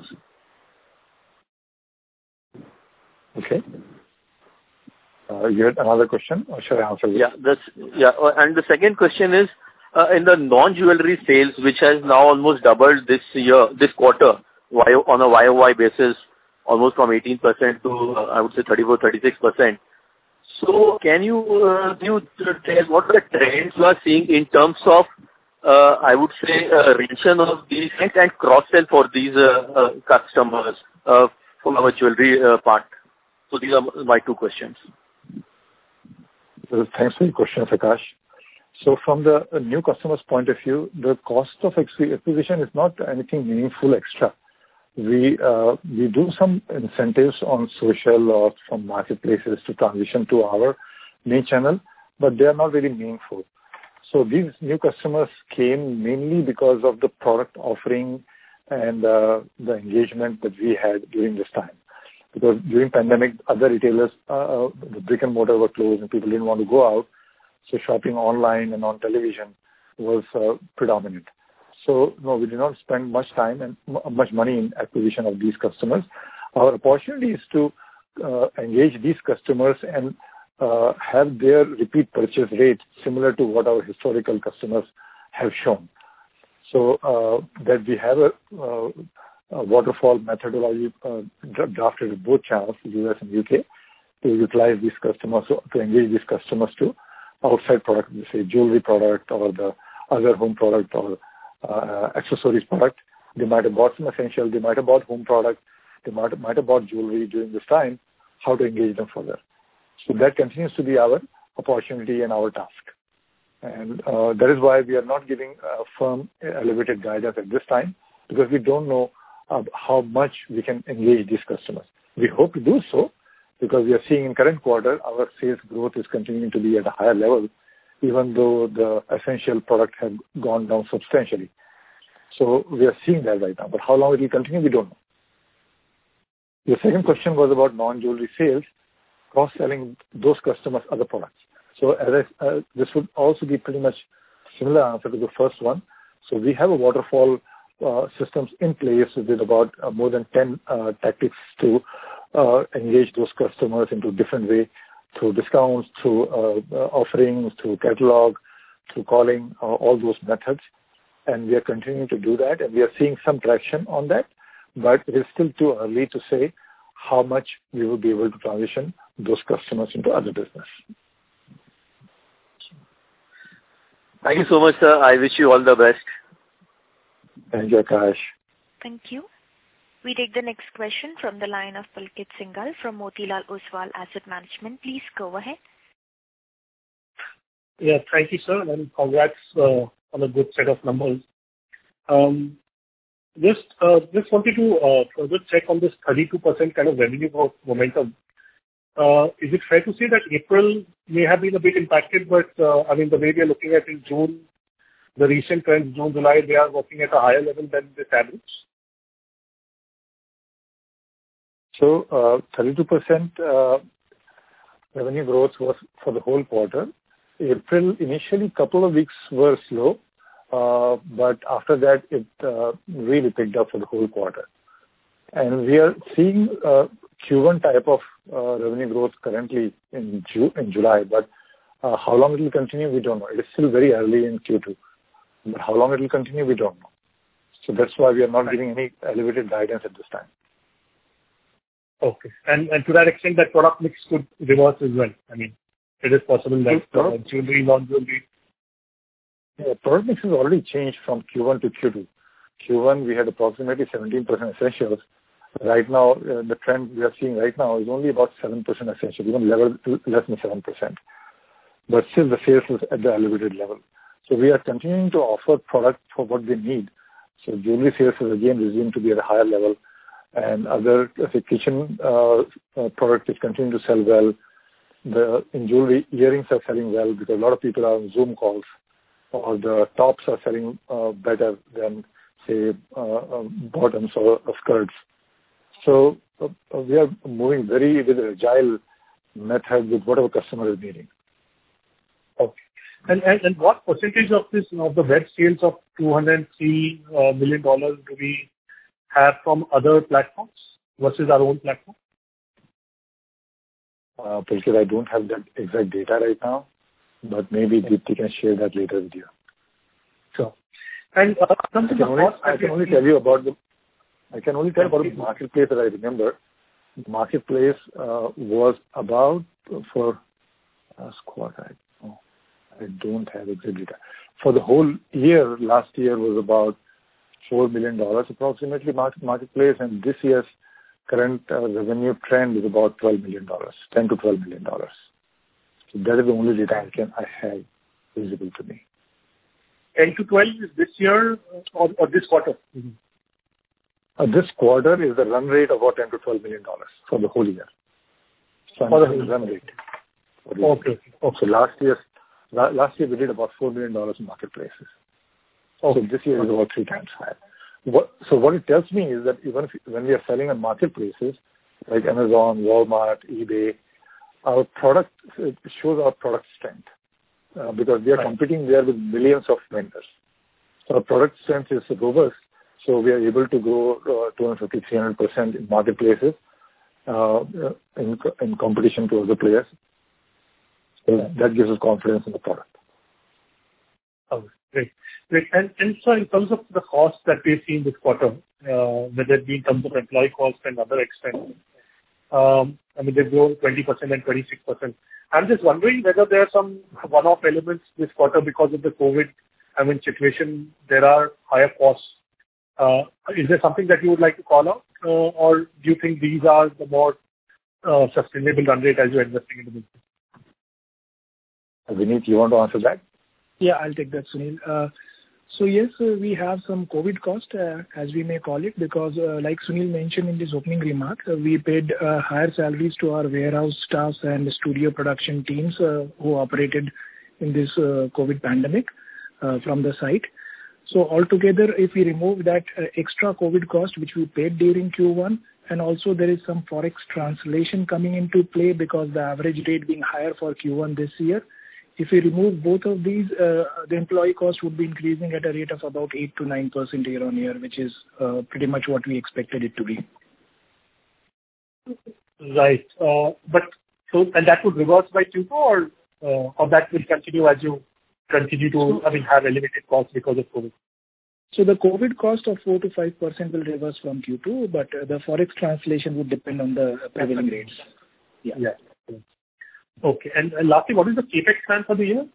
Okay. Uh, you had another question, or should I answer this? Yeah, that's, yeah. And the second question is, uh, in the non-jewelry sales, which has now almost doubled this year, this quarter, on a Y O Y basis, almost from eighteen percent to, uh, I would say, thirty-four, thirty-six percent. So can you, uh, you tell what are the trends you are seeing in terms of, uh, I would say, uh, retention of these and cross-sell for these uh, uh, customers uh, from our jewelry uh, part? So these are my two questions. Thanks for your question, Akash. So from the new customer's point of view, the cost of acquisition is not anything meaningful extra. We uh, we do some incentives on social or from marketplaces to transition to our main channel, but they are not very meaningful. So these new customers came mainly because of the product offering and uh, the engagement that we had during this time. Because during pandemic, other retailers, uh, the brick and mortar were closed and people didn't want to go out. So shopping online and on television was uh, predominant. So no, we did not spend much time and m- much money in acquisition of these customers. Our opportunity is to uh, engage these customers and uh, have their repeat purchase rate similar to what our historical customers have shown. So uh, that we have a, uh, a waterfall methodology uh, drafted with both channels, U S and U K, to utilize these customers, to engage these customers to outside product, say jewelry product or the other home product or uh, accessories product. They might have bought some essential. They might have bought home product. They might have, might have bought jewelry during this time. How to engage them further. So that continues to be our opportunity and our task. And uh, that is why we are not giving a firm elevated guidance at this time, because we don't know uh, how much we can engage these customers. We hope to do so, because we are seeing in current quarter our sales growth is continuing to be at a higher level, even though the essential product has gone down substantially. So we are seeing that right now. But how long it will continue, we don't know. The second question was about non-jewelry sales, cross-selling those customers other products. So as I, uh, this would also be pretty much similar answer to the first one. So we have a waterfall uh, systems in place with about uh, more than ten uh, tactics to uh, engage those customers into different way, through discounts, through uh, uh, offerings, through catalog, through calling, uh, all those methods. And we are continuing to do that, and we are seeing some traction on that, but it is still too early to say how much we will be able to transition those customers into other business. Thank you so much, sir. I wish you all the best. Thank you, Akash. Thank you. We take the next question from the line of Pulkit Singhal from Motilal Oswal Asset Management. Please go ahead. Yeah, thank you, sir, and congrats uh, on a good set of numbers. Um, just uh, just wanted to uh, further check on this thirty-two percent kind of revenue growth momentum. Uh, is it fair to say that April may have been a bit impacted, but uh, I mean, the way we are looking at in June, the recent trends, June, July, they are working at a higher level than this average? So uh, thirty-two percent uh, revenue growth was for the whole quarter. April, initially, couple of weeks were slow, uh, but after that, it uh, really picked up for the whole quarter. And we are seeing uh, Q one type of uh, revenue growth currently in June, in July, but uh, how long it will continue, we don't know. It is still very early in Q two, but how long it will continue, we don't know. So that's why we are not giving any elevated guidance at this time. Okay. And and to that extent, that product mix could reverse as well. I mean, it is possible that uh, jewelry, non-jewelry. Yeah, product mix has already changed from Q one to Q two. Q one, we had approximately seventeen percent essentials. Right now, uh, the trend we are seeing right now is only about seven percent essentials, even level, less than seven percent. But still, the sales is at the elevated level. So we are continuing to offer product for what they need. So jewelry sales is again resumed to be at a higher level. And other say, kitchen uh, uh, product is continuing to sell well. The in jewelry, earrings are selling well because a lot of people are on Zoom calls, or the tops are selling uh, better than, say, uh, uh, bottoms or, or skirts. So uh, we are moving very with an agile method with whatever customer is needing. Okay. And, and and what percentage of this of the web sales of two hundred three uh, million dollars do we have from other platforms versus our own platform? Uh, because I don't have that exact data right now, but maybe Deepti can share that later with you. Sure. And uh, I can only, I can only tell you about the I can only tell about the marketplace that I remember. The marketplace uh, was about for last quarter. I, oh, I don't have exact data. For the whole year, last year was about four million dollars approximately market, marketplace, and this year's current uh, revenue trend is about twelve million dollars, ten to twelve million dollars. So that is the only data I can I have visible to me. ten to twelve is this year or, or this quarter? Mm-hmm. Uh, this quarter is the run rate of about ten to twelve million dollars for the whole year. So for the whole run rate. Okay. okay. So last year, last year we did about four million dollars in marketplaces. Okay. So this year is about three times higher. What, so what it tells me is that even if, when we are selling on marketplaces like Amazon, Walmart, eBay, our product, it shows our product strength uh, because we are right. competing there with millions of vendors. So our product strength is robust. So we are able to grow uh, two hundred fifty, three hundred percent in marketplaces uh, in, in competition to other players. So right. that gives us confidence in the product. Oh, great. Great. And, and so in terms of the costs that we've seen this quarter, uh, whether it be in terms of employee costs and other expenses, um, I mean, they've grown twenty percent and twenty-six percent. I'm just wondering whether there are some one-off elements this quarter because of the COVID I mean, situation, there are higher costs. Uh, is there something that you would like to call out, uh, or do you think these are the more uh, sustainable run rate as you're investing in the business? Vineet, you want to answer that? Yeah, I'll take that, Sunil. Uh, so yes, uh, we have some COVID cost, uh, as we may call it, because uh, like Sunil mentioned in his opening remark, uh, we paid uh, higher salaries to our warehouse staffs and studio production teams uh, who operated in this uh, COVID pandemic uh, from the site. So altogether, if we remove that uh, extra COVID cost which we paid during Q one, and also there is some forex translation coming into play because the average rate being higher for Q one this year. If we remove both of these, uh, the employee cost would be increasing at a rate of about eight to nine percent year on year, which is uh, pretty much what we expected it to be. Right. Uh, but so, and that would reverse by Q two, or uh, or that will continue as you continue to, I mean, have elevated costs because of COVID? So the COVID cost of four to five percent will reverse from Q two, but uh, the forex translation would depend on the prevailing rates. Yeah. yeah. Okay. And, and lastly, what is the capex plan for the year?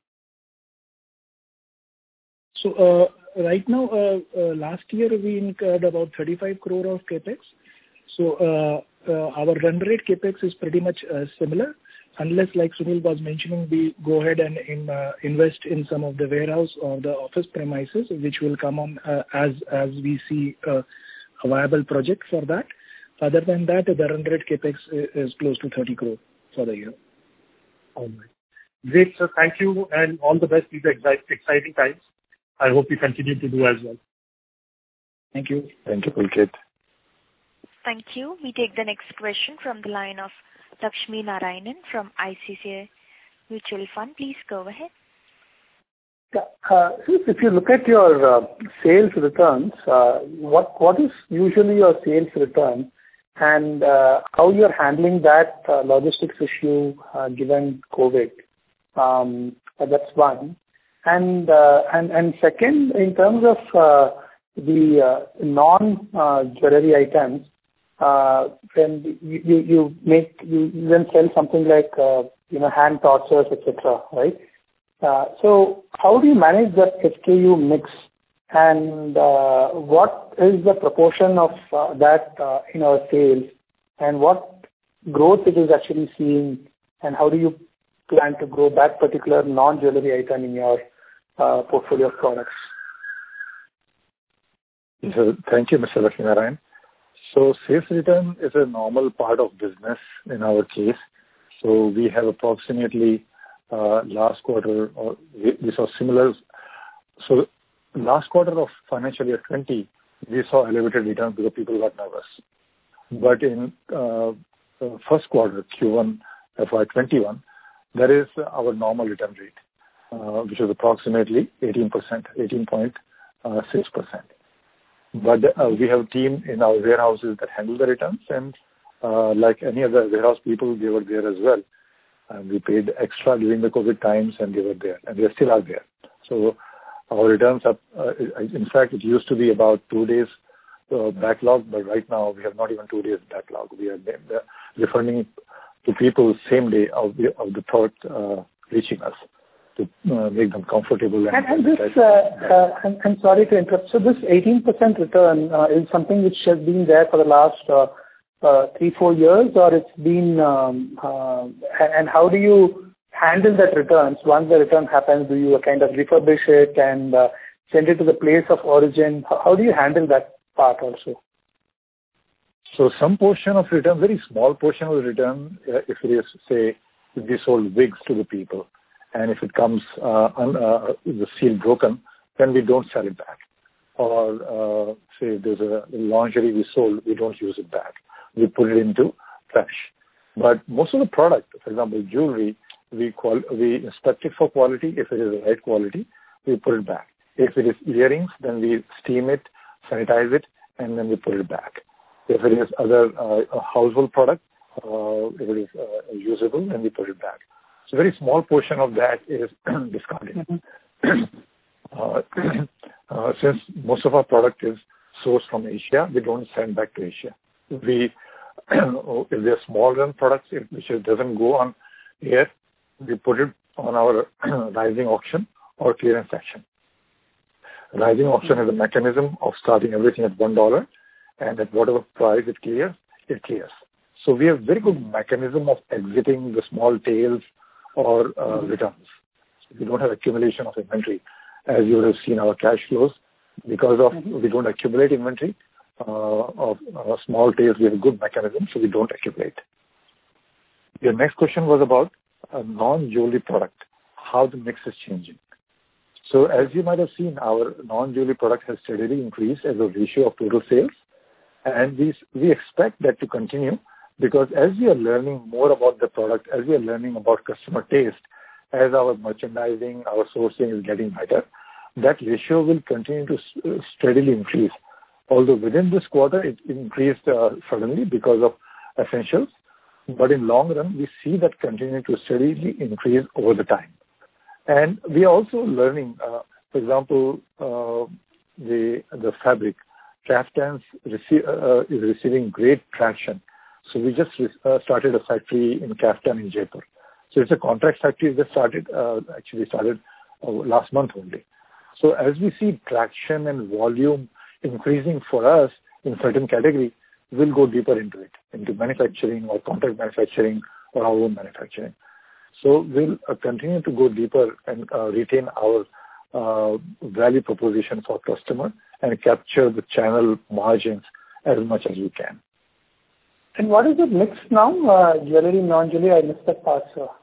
So uh, right now, uh, uh, last year we incurred about thirty-five crore of capex. So uh, uh, our run rate capex is pretty much uh, similar, unless, like Sunil was mentioning, we go ahead and in, uh, invest in some of the warehouse or the office premises, which will come on uh, as as we see uh, a viable project for that. Other than that, the run rate capex is close to thirty crore for the year. All right. Great, sir. Thank you, and all the best. These are exciting times. I hope you continue to do as well. Thank you. Thank you, Pulkit. Thank you. We take the next question from the line of Lakshmi Narayanan from I C I C I Mutual Fund. Please go ahead. Yeah, uh, if you look at your uh, sales returns, uh, what what is usually your sales return, and uh, how you are handling that uh, logistics issue uh, given COVID? Um, that's one. And uh, and and second, in terms of uh, the uh, non-jewelry uh, items, uh, when you, you you make you then sell something like uh, you know hand torches, et cetera. Right? Uh, so how do you manage that S K U mix, and uh, what is the proportion of uh, that uh, in our sales, and what growth it is actually seeing, and how do you plan to grow that particular non-jewelry item in your uh, portfolio of products? So, thank you, Mister Lakshmi Narayan. So sales return is a normal part of business in our case. So we have approximately uh, last quarter, or we, we saw similar. So last quarter of financial year twenty, we saw elevated returns because people got nervous. But in uh, first quarter, Q one F Y twenty-one, that is our normal return rate, uh, which is approximately eighteen percent, eighteen point six percent. But uh, we have a team in our warehouses that handle the returns, and uh, like any other warehouse people, they were there as well. And we paid extra during the COVID times, and they were there, and they still are there. So our returns are, uh, in fact, it used to be about two days uh, backlog, but right now we have not even two days backlog. We are referring to people same day of the, of the product uh, reaching us to uh, make them comfortable. And, and this, uh, uh, I'm, I'm sorry to interrupt. So this eighteen percent return uh, is something which has been there for the last uh, uh, three, four years, or it's been, um, uh, and, and how do you handle that returns? Once the return happens, do you kind of refurbish it and uh, send it to the place of origin? How, how do you handle that part also? So some portion of return, very small portion of the return, uh, if it is, say, if we sold wigs to the people, and if it comes, uh, un, uh, the seal broken, then we don't sell it back. Or, uh, say, there's a lingerie we sold, we don't use it back. We put it into trash. But most of the product, for example, jewelry, we qual- we inspect it for quality. If it is the right quality, we put it back. If it is earrings, then we steam it, sanitize it, and then we put it back. If it is other uh, household product, uh, if it is uh, usable, then we put it back. So very small portion of that is discarded. Mm-hmm. uh, uh, since most of our product is sourced from Asia, we don't send back to Asia. We, if they're small run products, if, which doesn't go on air, we put it on our rising auction or clearance section. Rising auction is a mechanism of starting everything at one dollar, and at whatever price it clears, it clears. So we have very good mechanism of exiting the small tails or uh, returns. So we don't have accumulation of inventory, as you would have seen our cash flows. Because of mm-hmm. we don't accumulate inventory uh, of uh, small tails, we have a good mechanism, so we don't accumulate. Your next question was about a non-jewelry product, how the mix is changing. So as you might have seen, our non-jewelry product has steadily increased as a ratio of total sales, and we we expect that to continue because as we are learning more about the product, as we are learning about customer taste, as our merchandising, our sourcing is getting better, that ratio will continue to steadily increase. Although within this quarter, it increased uh, suddenly because of essentials, but in long run, we see that continuing to steadily increase over the time. And we are also learning, uh, for example, uh, the the fabric, Kaftans rece- uh, is receiving great traction. So we just re- uh, started a factory in Kaftan in Jaipur. So it's a contract factory that started, uh, actually started uh, last month only. So as we see traction and volume increasing for us in certain category, we'll go deeper into it, into manufacturing or contract manufacturing or our own manufacturing. So we'll uh, continue to go deeper and uh, retain our uh, value proposition for customer and capture the channel margins as much as we can. And what is the mix now? Uh, jewelry, non-jewelry, I missed that part, sir.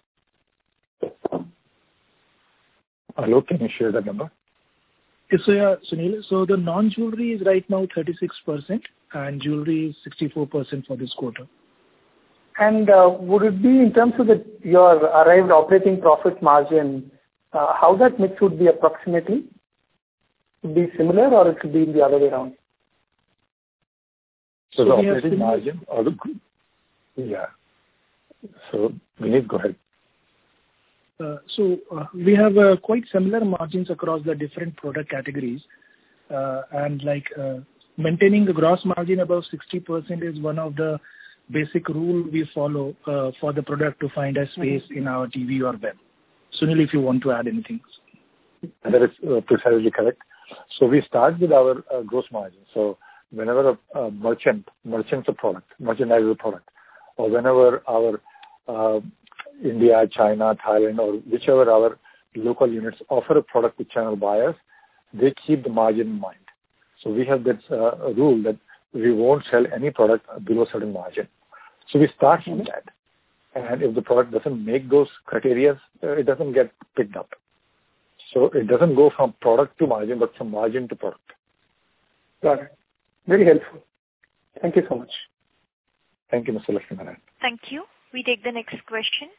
Hello, can you share that number? Yes, so yeah, Sunil. So the non-jewelry is right now thirty-six percent and jewelry is sixty-four percent for this quarter. And uh, would it be in terms of the, your arrived operating profit margin, uh, how that mix would be approximately? Would be similar or it could be the other way around? So, so the operating margin or the yeah. So Vineet, go ahead. Uh, so uh, we have uh, quite similar margins across the different product categories, uh, and like uh, maintaining the gross margin above sixty percent is one of the basic rule we follow uh, for the product to find a space mm-hmm. in our T V or web. Sunil, if you want to add anything. That is uh, precisely correct. So we start with our uh, gross margin. So whenever a, a merchant merchants a product, merchandises a product, or whenever our uh, India, China, Thailand, or whichever our local units offer a product to channel buyers, they keep the margin in mind. So we have that uh, rule that we won't sell any product below a certain margin. So we start from that. And if the product doesn't make those criteria, uh, it doesn't get picked up. So it doesn't go from product to margin, but from margin to product. Got it. Very helpful. Thank you so much. Thank you, Mister Lakshminarayan. Thank you. We take the next question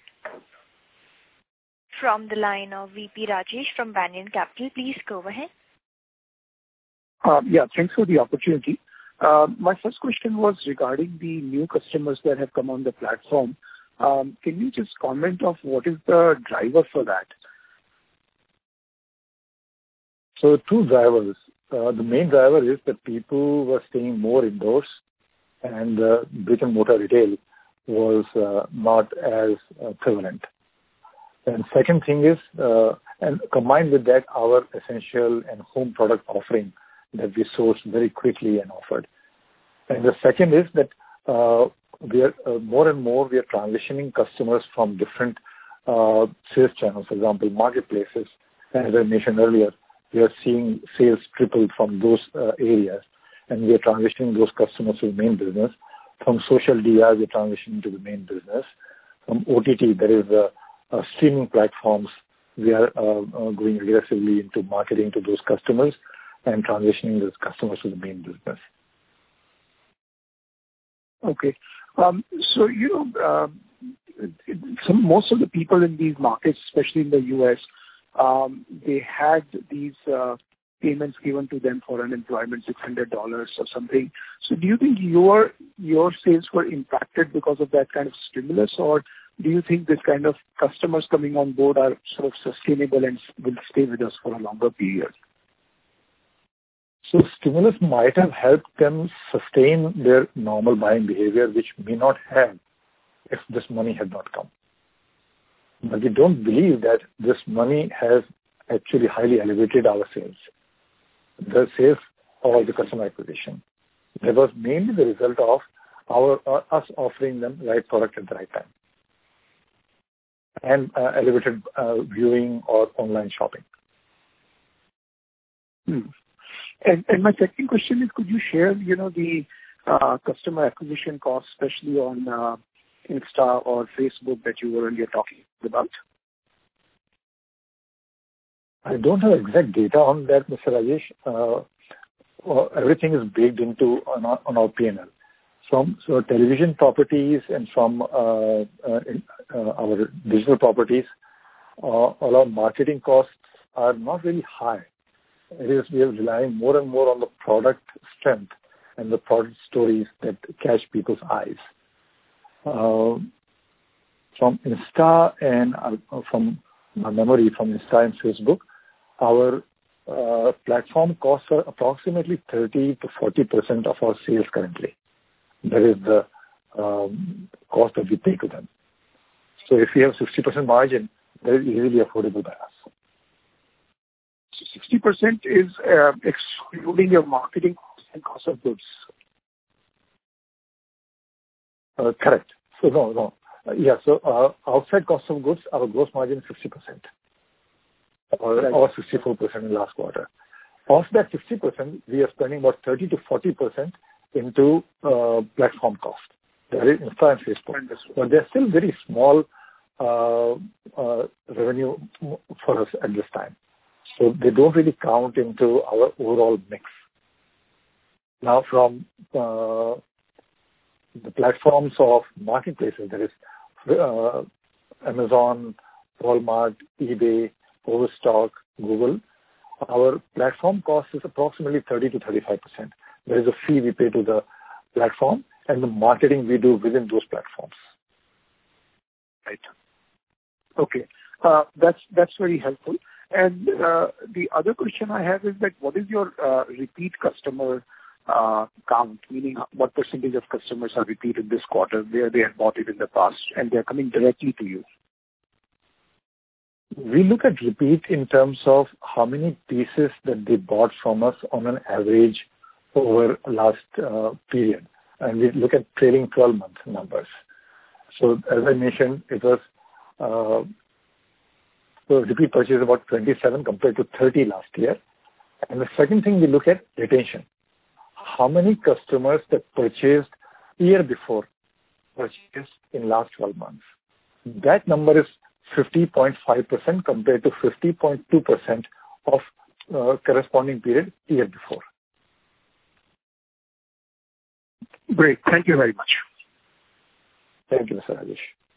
from the line of V P Rajesh from Banyan Capital. Please go ahead. Uh, yeah, thanks for the opportunity. Uh, my first question was regarding the new customers that have come on the platform. Um, can you just comment of what is the driver for that? So two drivers. Uh, the main driver is that people were staying more indoors and uh, brick and mortar retail was uh, not as uh, prevalent. And second thing is, uh, and combined with that, our essential and home product offering that we sourced very quickly and offered. And the second is that uh, we are uh, more and more we are transitioning customers from different uh, sales channels, for example, marketplaces. As I mentioned earlier, we are seeing sales triple from those uh, areas, and we are transitioning those customers to the main business. From social D R, we are transitioning to the main business. From O T T, there is a, a streaming platforms. We are uh, uh, going aggressively into marketing to those customers and transitioning those customers to the main business. Okay. Um, so, you know, uh, some, most of the people in these markets, especially in the U S, um, they had these uh, payments given to them for unemployment, six hundred dollars or something. So do you think your your sales were impacted because of that kind of stimulus, or do you think this kind of customers coming on board are sort of sustainable and will stay with us for a longer period? So stimulus might have helped them sustain their normal buying behavior, which may not have if this money had not come. But we don't believe that this money has actually highly elevated our sales. the sales or the customer acquisition. That was mainly the result of our uh, us offering them the right product at the right time and uh, elevated uh, viewing or online shopping. Hmm. And, and my second question is, could you share, you know, the uh, customer acquisition costs, especially on uh, Insta or Facebook that you were earlier talking about? I don't have exact data on that, Mister Rajesh. Uh, well, everything is baked into on our, on our P and L. From so television properties and from uh, uh, uh, our digital properties, uh, all our marketing costs are not really high. It is we are relying more and more on the product strength and the product stories that catch people's eyes. Uh, from Insta and uh, from my memory from Insta and Facebook, our uh, platform costs are approximately thirty to forty percent of our sales currently. That is the um, cost that we pay to them. So if we have sixty percent margin, that is easily affordable by us. So sixty percent is uh, excluding your marketing costs and cost of goods. Uh, correct. So no, no. Uh, yeah, so uh, outside cost of goods, our gross margin is sixty percent. Or, right. or sixty-four percent in last quarter. Of that sixty percent, we are spending about thirty to forty percent into uh, platform cost. That is Insta and Facebook. But they're still very small uh, uh, revenue for us at this time. So they don't really count into our overall mix. Now from uh, the platforms of marketplaces, that is uh, Amazon, Walmart, eBay, Overstock, Google, our platform cost is approximately thirty to thirty-five percent. There is a fee we pay to the platform and the marketing we do within those platforms. Right. Okay. Uh, that's that's very helpful. And uh, the other question I have is that what is your uh, repeat customer uh, count, meaning what percentage of customers are repeated this quarter where they have bought it in the past and they are coming directly to you? We look at repeat in terms of how many pieces that they bought from us on an average over last uh, period. And we look at trailing twelve month numbers. So as I mentioned, it was uh, so repeat purchase about twenty-seven compared to thirty last year. And the second thing we look at retention. How many customers that purchased year before purchased in last twelve months. That number is fifty point five percent compared to fifty point two percent of uh, corresponding period year before. Great. Thank you very much. Thank you, Mister Rajesh.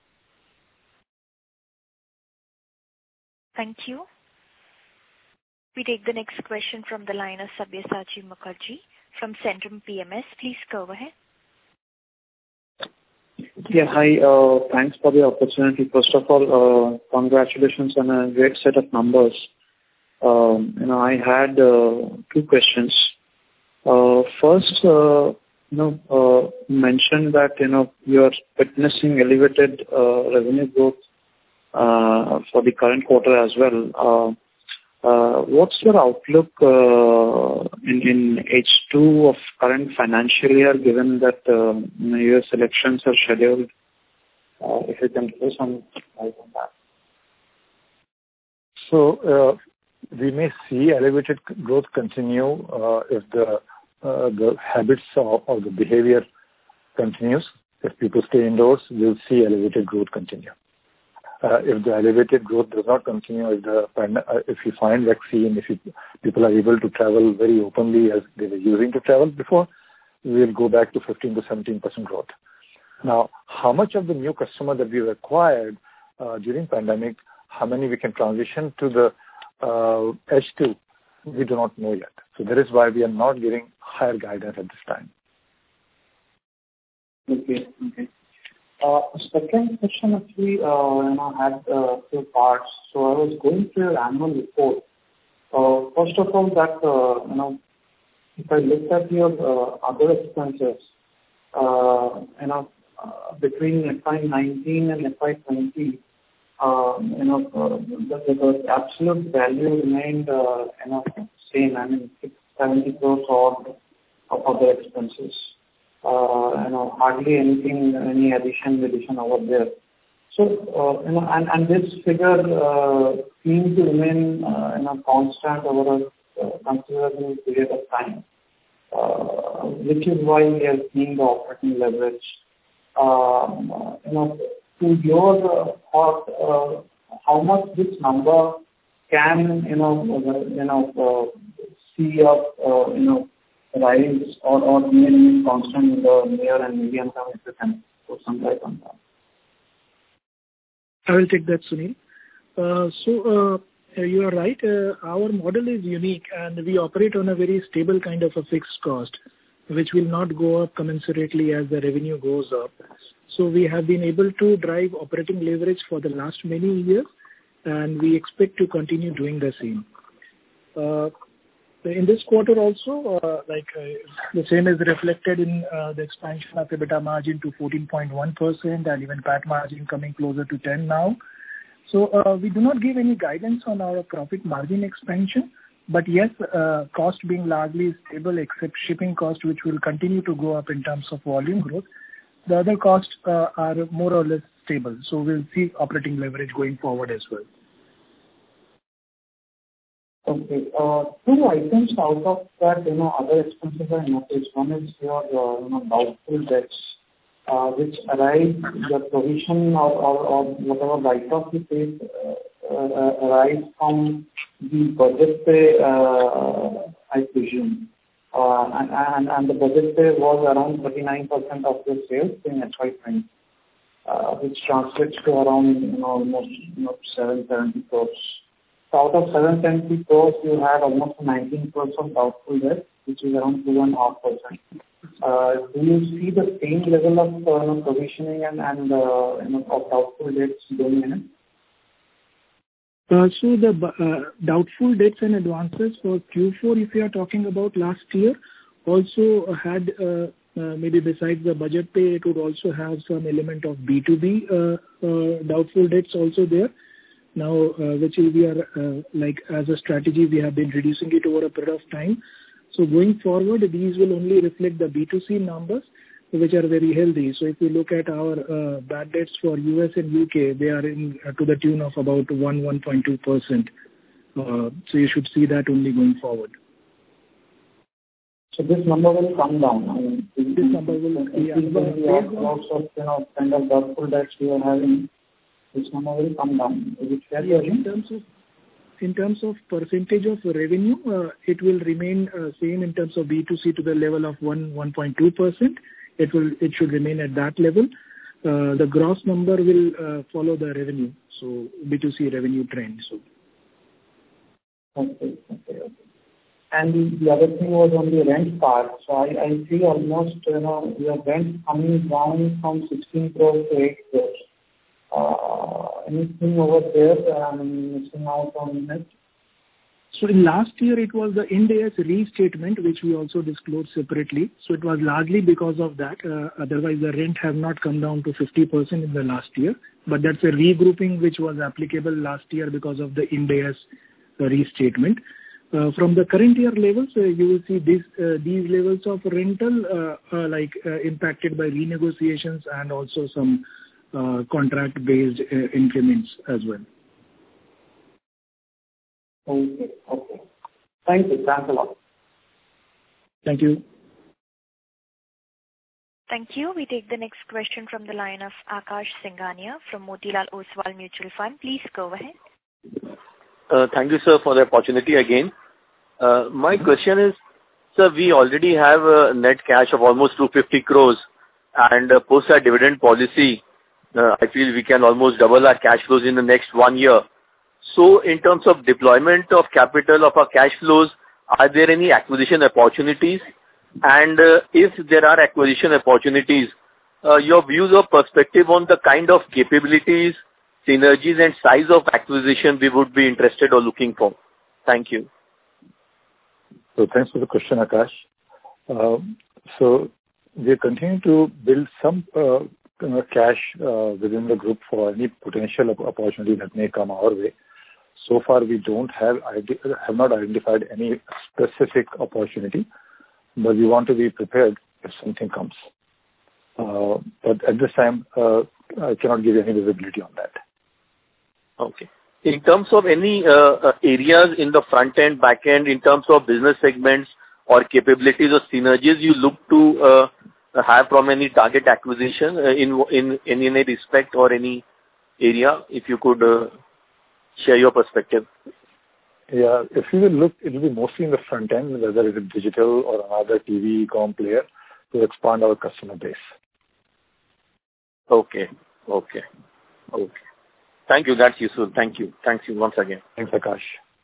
Thank you. We take the next question from the line of Sabyasachi Mukherjee from Centrum P M S. Please go ahead. Yeah, hi. Uh, thanks for the opportunity. First of all, uh, congratulations on a great set of numbers. Um, you know, I had uh, two questions. Uh, first, uh, you know, uh, you mentioned that you know you are witnessing elevated uh, revenue growth uh, for the current quarter as well. Uh, uh, what's your outlook uh, in, in H two of current financial year, given that uh, you know, U S elections are scheduled? Uh, if you can throw some light on that. So uh, we may see elevated growth continue uh, if the uh, the habits of, or the behavior continues. If people stay indoors, we'll see elevated growth continue. Uh, if the elevated growth does not continue, if the uh, if you find vaccine, if you, people are able to travel very openly as they were using to travel before, we will go back to fifteen to seventeen percent growth. Now, how much of the new customer that we've acquired uh, during pandemic, how many we can transition to the uh, H two, we do not know yet. So that is why we are not giving higher guidance at this time. Okay. Okay. Uh, second question actually, uh, you know, had uh, two parts. So I was going through your annual report. Uh, first of all, that uh, you know, if I look at your uh, other expenses, uh, you know, uh, between F Y nineteen and F Y twenty, uh, you know, uh, the, the absolute value remained, uh, you know, same. I mean, seventy crores odd of other expenses. Uh, you know, hardly anything, any addition, addition over there. So, uh, you know, and, and this figure uh, seems to remain uh, you know, constant over a uh, considerable period of time, uh, which is why we are seeing the operating leverage. Um, you know, to your uh, thought, uh, how much this number can, you know, uh, you know, uh, see up, uh, you know, rise or, or remain constant in the near and medium term, if you can put some light on that. I will take that, Sunil. Uh, so, uh, you are right. Uh, our model is unique and we operate on a very stable kind of a fixed cost, which will not go up commensurately as the revenue goes up. So we have been able to drive operating leverage for the last many years, and we expect to continue doing the same. Uh, in this quarter also, uh, like uh, the same is reflected in uh, the expansion of EBITDA margin to fourteen point one percent and even P A T margin coming closer to ten now. So uh, we do not give any guidance on our profit margin expansion, but yes, uh, cost being largely stable except shipping cost, which will continue to go up in terms of volume growth. The other costs uh, are more or less stable. So we'll see operating leverage going forward as well. Okay. Uh, two items out of that, you know, other expenses I noticed. One is your, uh, you know, doubtful debts, uh, which arise, the provision or, or, or whatever write-off you paid uh, uh, arise from the budget pay, uh, I presume. Uh, and, and, and the budget pay was around thirty-nine percent of the sales in F Y twenty, uh, which translates to around, you know, almost, you know, seven hundred seventy crores. So out of seven hundred seventy crores, you had almost nineteen crores of doubtful debt, which is around two point five percent. Uh, do you see the same level of uh, you know, provisioning and, and uh, you know, of doubtful debts going in? Uh, so the uh, doubtful debts and advances for Q four, if you are talking about last year, also had uh, uh, maybe besides the budget pay, it would also have some element of B two B uh, uh, doubtful debts also there. Now, uh, which we are uh, like as a strategy, we have been reducing it over a period of time. So going forward, these will only reflect the B two C numbers, which are very healthy. So if you look at our uh, bad debts for U S and U K, they are in uh, to the tune of about one to one point two percent. Uh, so you should see that only going forward. So this number will come down. I mean, this number will, yeah. Lots of, you know, kind of doubtful debts we are having. This number will come down. Is it fair? Yeah, in terms of in terms of percentage of revenue, uh, it will remain uh, same in terms of B two C to the level of one to one point two percent. It will it should remain at that level. Uh, the gross number will uh, follow the revenue, so B two C revenue trend. So. Okay, okay, okay. And the other thing was on the rent part. So I, I see almost, you know, your rent coming down from sixteen crores to eight crores. Uh, anything over there I'm missing out on it? So in last year it was the Ind AS restatement, which we also disclosed separately. So it was largely because of that. Uh, otherwise the rent have not come down to fifty percent in the last year. But that's a regrouping which was applicable last year because of the Ind AS uh, restatement. Uh, from the current year levels, uh, you will see this, uh, these levels of rental uh, uh, like uh, impacted by renegotiations and also some uh, contract-based uh, increments as well. Okay, okay. Thank you. Thanks a lot. Thank you. Thank you. We take the next question from the line of Akash Singhania from Motilal Oswal Mutual Fund. Please go ahead. Uh, thank you, sir, for the opportunity again. Uh, my question is, sir, we already have a net cash of almost two hundred fifty crores, and uh, post our dividend policy, uh, I feel we can almost double our cash flows in the next one year. So in terms of deployment of capital of our cash flows, are there any acquisition opportunities? And uh, if there are acquisition opportunities, uh, your views or perspective on the kind of capabilities, synergies and size of acquisition we would be interested or looking for? Thank you. So thanks for the question, Akash. Um, so we continue to build some uh, cash uh, within the group for any potential opportunity that may come our way. So far, we don't have have not identified any specific opportunity, but we want to be prepared if something comes. Uh, but at this time, uh, I cannot give you any visibility on that. Okay. In terms of any uh, areas in the front end, back end, in terms of business segments or capabilities or synergies you look to uh, have from any target acquisition uh, in, in, in any respect or any area, if you could uh, share your perspective. Yeah, if you will look, it will be mostly in the front end, whether it's digital or another T V com player, to expand our customer base. Okay, okay, okay. Thank you. That's useful. Thank you. Thanks you once again. Thanks, Akash.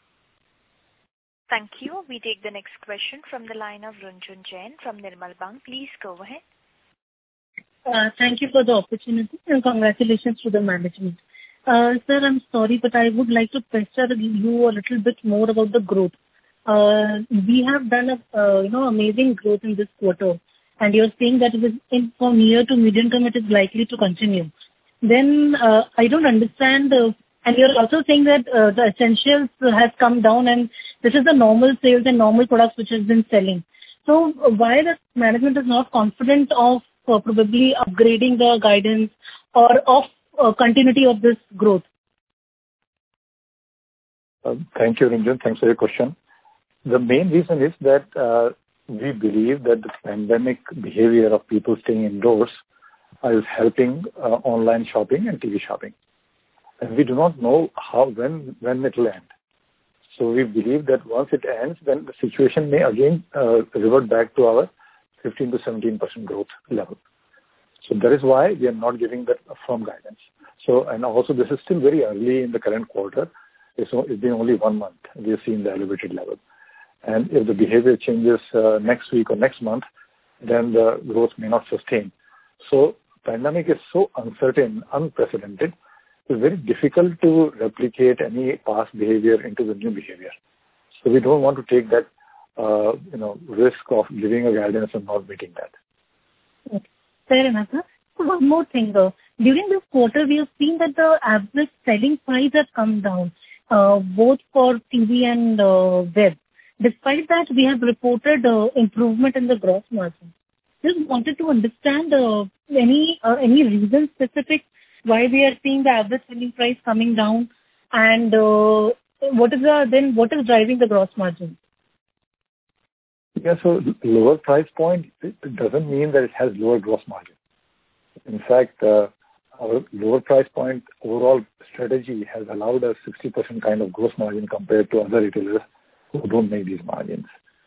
Thank you. We take the next question from the line of Runjhun Jain from Nirmal Bang. Please go ahead. Uh, thank you for the opportunity and congratulations to the management. Uh, sir, I'm sorry, but I would like to pester you a little bit more about the growth. Uh, we have done a uh, you know amazing growth in this quarter, and you're saying that it is in, from near to medium term it is likely to continue. Then uh, I don't understand, uh, and you're also saying that uh, the essentials has come down, and this is the normal sales and normal products which has been selling. So uh, why the management is not confident of uh, probably upgrading the guidance or of uh, continuity of this growth? Uh, thank you, Ranjan. Thanks for your question. The main reason is that uh, we believe that the pandemic behavior of people staying indoors is helping uh, online shopping and T V shopping. And we do not know how, when, when it will end. So we believe that once it ends, then the situation may again uh, revert back to our fifteen to seventeen percent growth level. So that is why we are not giving that firm guidance. So, and also this is still very early in the current quarter. It's, it's been only one month. We have seen the elevated level. And if the behavior changes uh, next week or next month, then the growth may not sustain. So pandemic is so uncertain, unprecedented, it's very difficult to replicate any past behavior into the new behavior. So we don't want to take that, uh, you know, risk of giving a guidance and not meeting that. Okay. Fair enough, sir. So one more thing though. During this quarter, we have seen that the average selling price has come down, uh, both for T V and uh, web. Despite that, we have reported uh, improvement in the gross margin. Just wanted to understand uh, any uh, any reason specific why we are seeing the average selling price coming down, and uh, what is the then what is driving the gross margin? Yeah, so lower price point, it doesn't mean that it has lower gross margin. In fact, uh, our lower price point overall strategy has allowed us sixty percent kind of gross margin compared to other retailers who don't make these margins.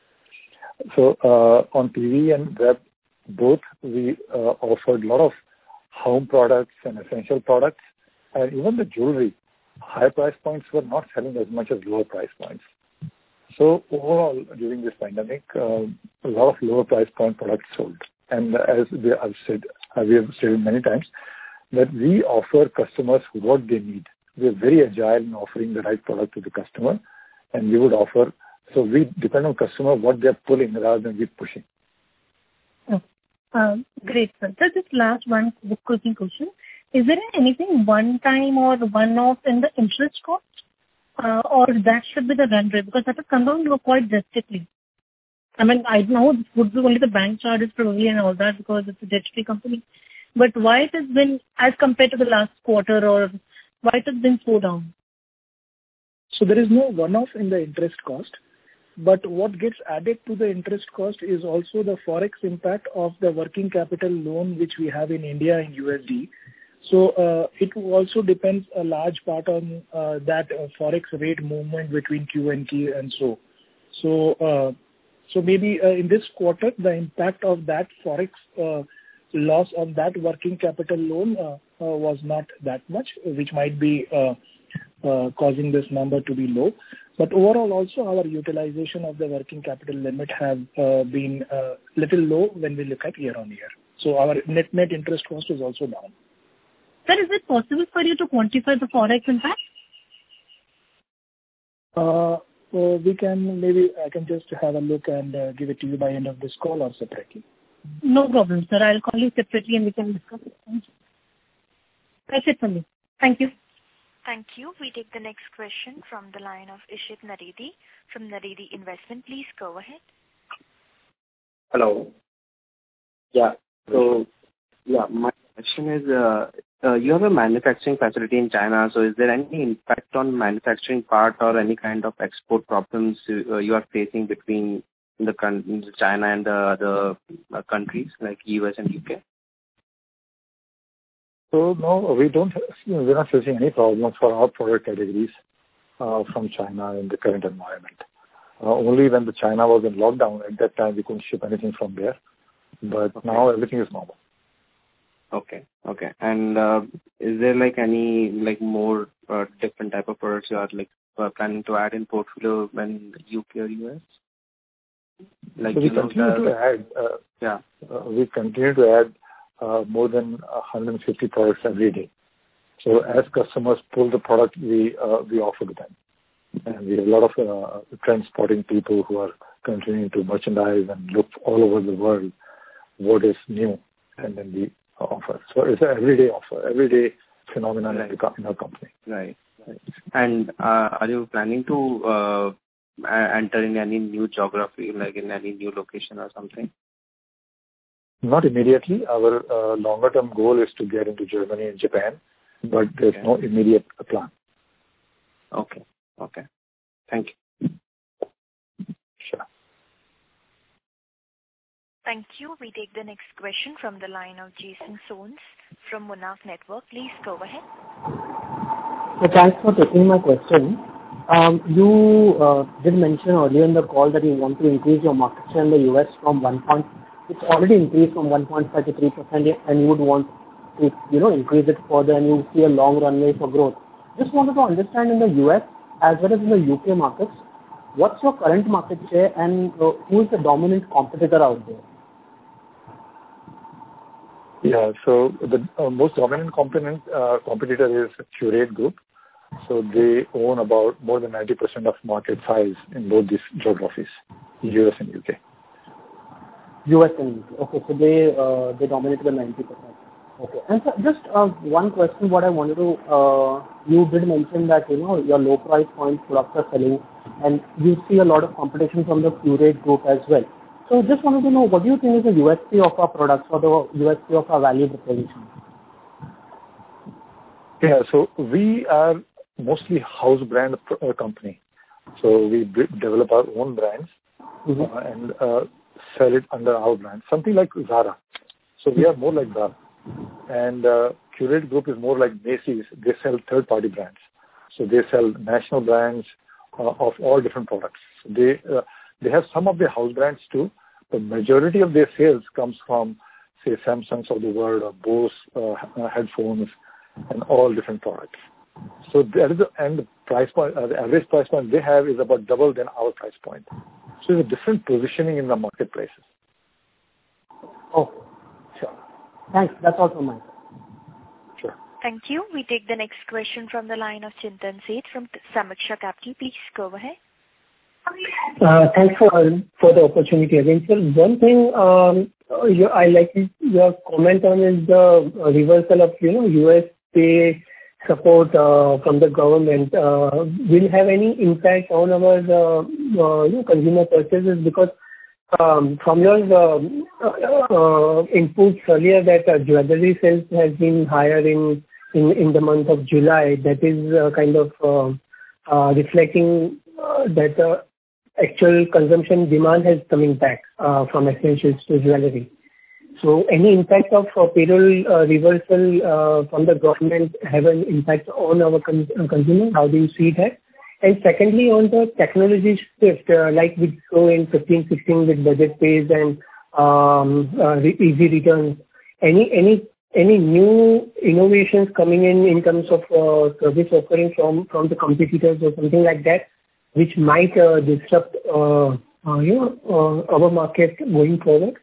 So uh, on T V and web, both we uh, offered a lot of home products and essential products, and even the jewelry, high price points were not selling as much as lower price points. So overall, during this pandemic, uh, a lot of lower price point products sold. And as we, I've said, uh, we have said many times, that we offer customers what they need. We are very agile in offering the right product to the customer, and we would offer. So we depend on customer what they are pulling rather than we pushing. Oh, uh, great, sir. So just last one bookkeeping question: is there anything one time or one off in the interest cost? Uh, or that should be the run rate, because that has come down quite drastically. I mean, I know this would be only the bank charges probably and all that because it's a debt-free company. But why it has been, as compared to the last quarter, or why it has been so down? So there is no one-off in the interest cost. But what gets added to the interest cost is also the forex impact of the working capital loan which we have in India in U S D. So uh, it also depends a large part on uh, that uh, forex rate movement between Q and Q and so. So uh, so maybe uh, in this quarter the impact of that forex uh, loss on that working capital loan uh, uh, was not that much, which might be uh, uh, causing this number to be low. But overall also our utilization of the working capital limit have uh, been uh, little low when we look at year on year. So our net net interest cost is also down. Sir, is it possible for you to quantify the forex impact? Uh, so we can, maybe I can just have a look and uh, give it to you by end of this call or separately. No problem, sir. I'll call you separately and we can discuss it. Thank you. That's it for me. Thank you. Thank you. We take the next question from the line of Ishit Naredi from Naredi Investment. Please go ahead. Hello. Yeah. So, yeah, my question is, uh, uh, you have a manufacturing facility in China, so is there any impact on manufacturing part or any kind of export problems uh, you are facing between the con- China and the other uh, countries like U S and U K? So no, we don't. We're not facing any problem for our product categories uh, from China in the current environment. Uh, only when the China was in lockdown, at that time we couldn't ship anything from there. But okay. Now everything is normal. Okay. Okay. And uh, is there like any like more uh, different type of products you are like uh, planning to add in portfolio when U K or U S? Like so we you know, continue the, to add. Uh, yeah. Uh, we continue to add uh, more than one hundred fifty products every day. So as customers pull the product, we uh, we offer to them. And we have a lot of uh, trend spotting people who are continuing to merchandise and look all over the world what is new, and then we offer. So it's an everyday offer, everyday phenomenon right. in our company. Right. right. And uh, are you planning to uh, enter in any new geography, like in any new location or something? Not immediately. Our uh, longer-term goal is to get into Germany and Japan, but there's okay. no immediate plan. Okay. Okay. Thank you. Sure. Thank you. We take the next question from the line of Jason Soans from Monarch Network. Please go ahead. So thanks for taking my question. Um, you uh, did mention earlier in the call that you want to increase your market share in the U S from one point. It's already increased from one point five to three percent, and you would want to, you know, increase it further, and you see a long runway for growth. Just wanted to understand in the U S as well as in the U K markets, what's your current market share, and uh, who is the dominant competitor out there? Yeah, so the uh, most dominant component, uh, competitor is Qurate Group. So they own about more than ninety percent of market size in both these geographies, U S and U K. U S and U K. Okay, so they uh, they dominate the ninety percent. Okay, and so just uh, one question. What I wanted to, uh, you did mention that you know your low price point products are selling, and you see a lot of competition from the Qurate Group as well. So just wanted to know, what do you think is the U S P of our products or the U S P of our value proposition? Yeah, so we are mostly house brand uh, company. So we b- develop our own brands mm-hmm. uh, and uh, sell it under our brand. Something like Zara. So we are more like Zara. And uh, Qurate Group is more like Macy's. They sell third-party brands. So they sell national brands uh, of all different products. So they uh, they have some of their house brands too. The majority of their sales comes from, say, Samsungs of the world or Bose uh, headphones and all different products. So that is the, and the price point, uh, the average price point they have is about double than our price point. So it's a different positioning in the marketplaces. Okay, sure. Thanks. That's all from my side. Sure. Thank you. We take the next question from the line of Chintan Seth from Samiksha Capital. Please go ahead. Uh, thanks for for the opportunity again, sir. One thing um, you, I like your comment on is the reversal of you know U S pay support uh, from the government. Uh, will have any impact on our uh, uh, you know, consumer purchases, because um, from your uh, uh, inputs earlier that uh, jewelry sales has been higher in in, in the month of July. That is uh, kind of uh, uh, reflecting uh, that uh, actual consumption demand has coming back uh, from essentials to jewelry. So any impact of uh, payroll uh, reversal uh, from the government have an impact on our con- uh, consumer? How do you see that? And secondly, on the technology shift, uh, like we go in fifteen sixteen with budget pays and um, uh, re- easy returns, any any any new innovations coming in in terms of uh, service offering from, from the competitors or something like that, which might uh, disrupt uh, uh, you know, uh, our market going forward?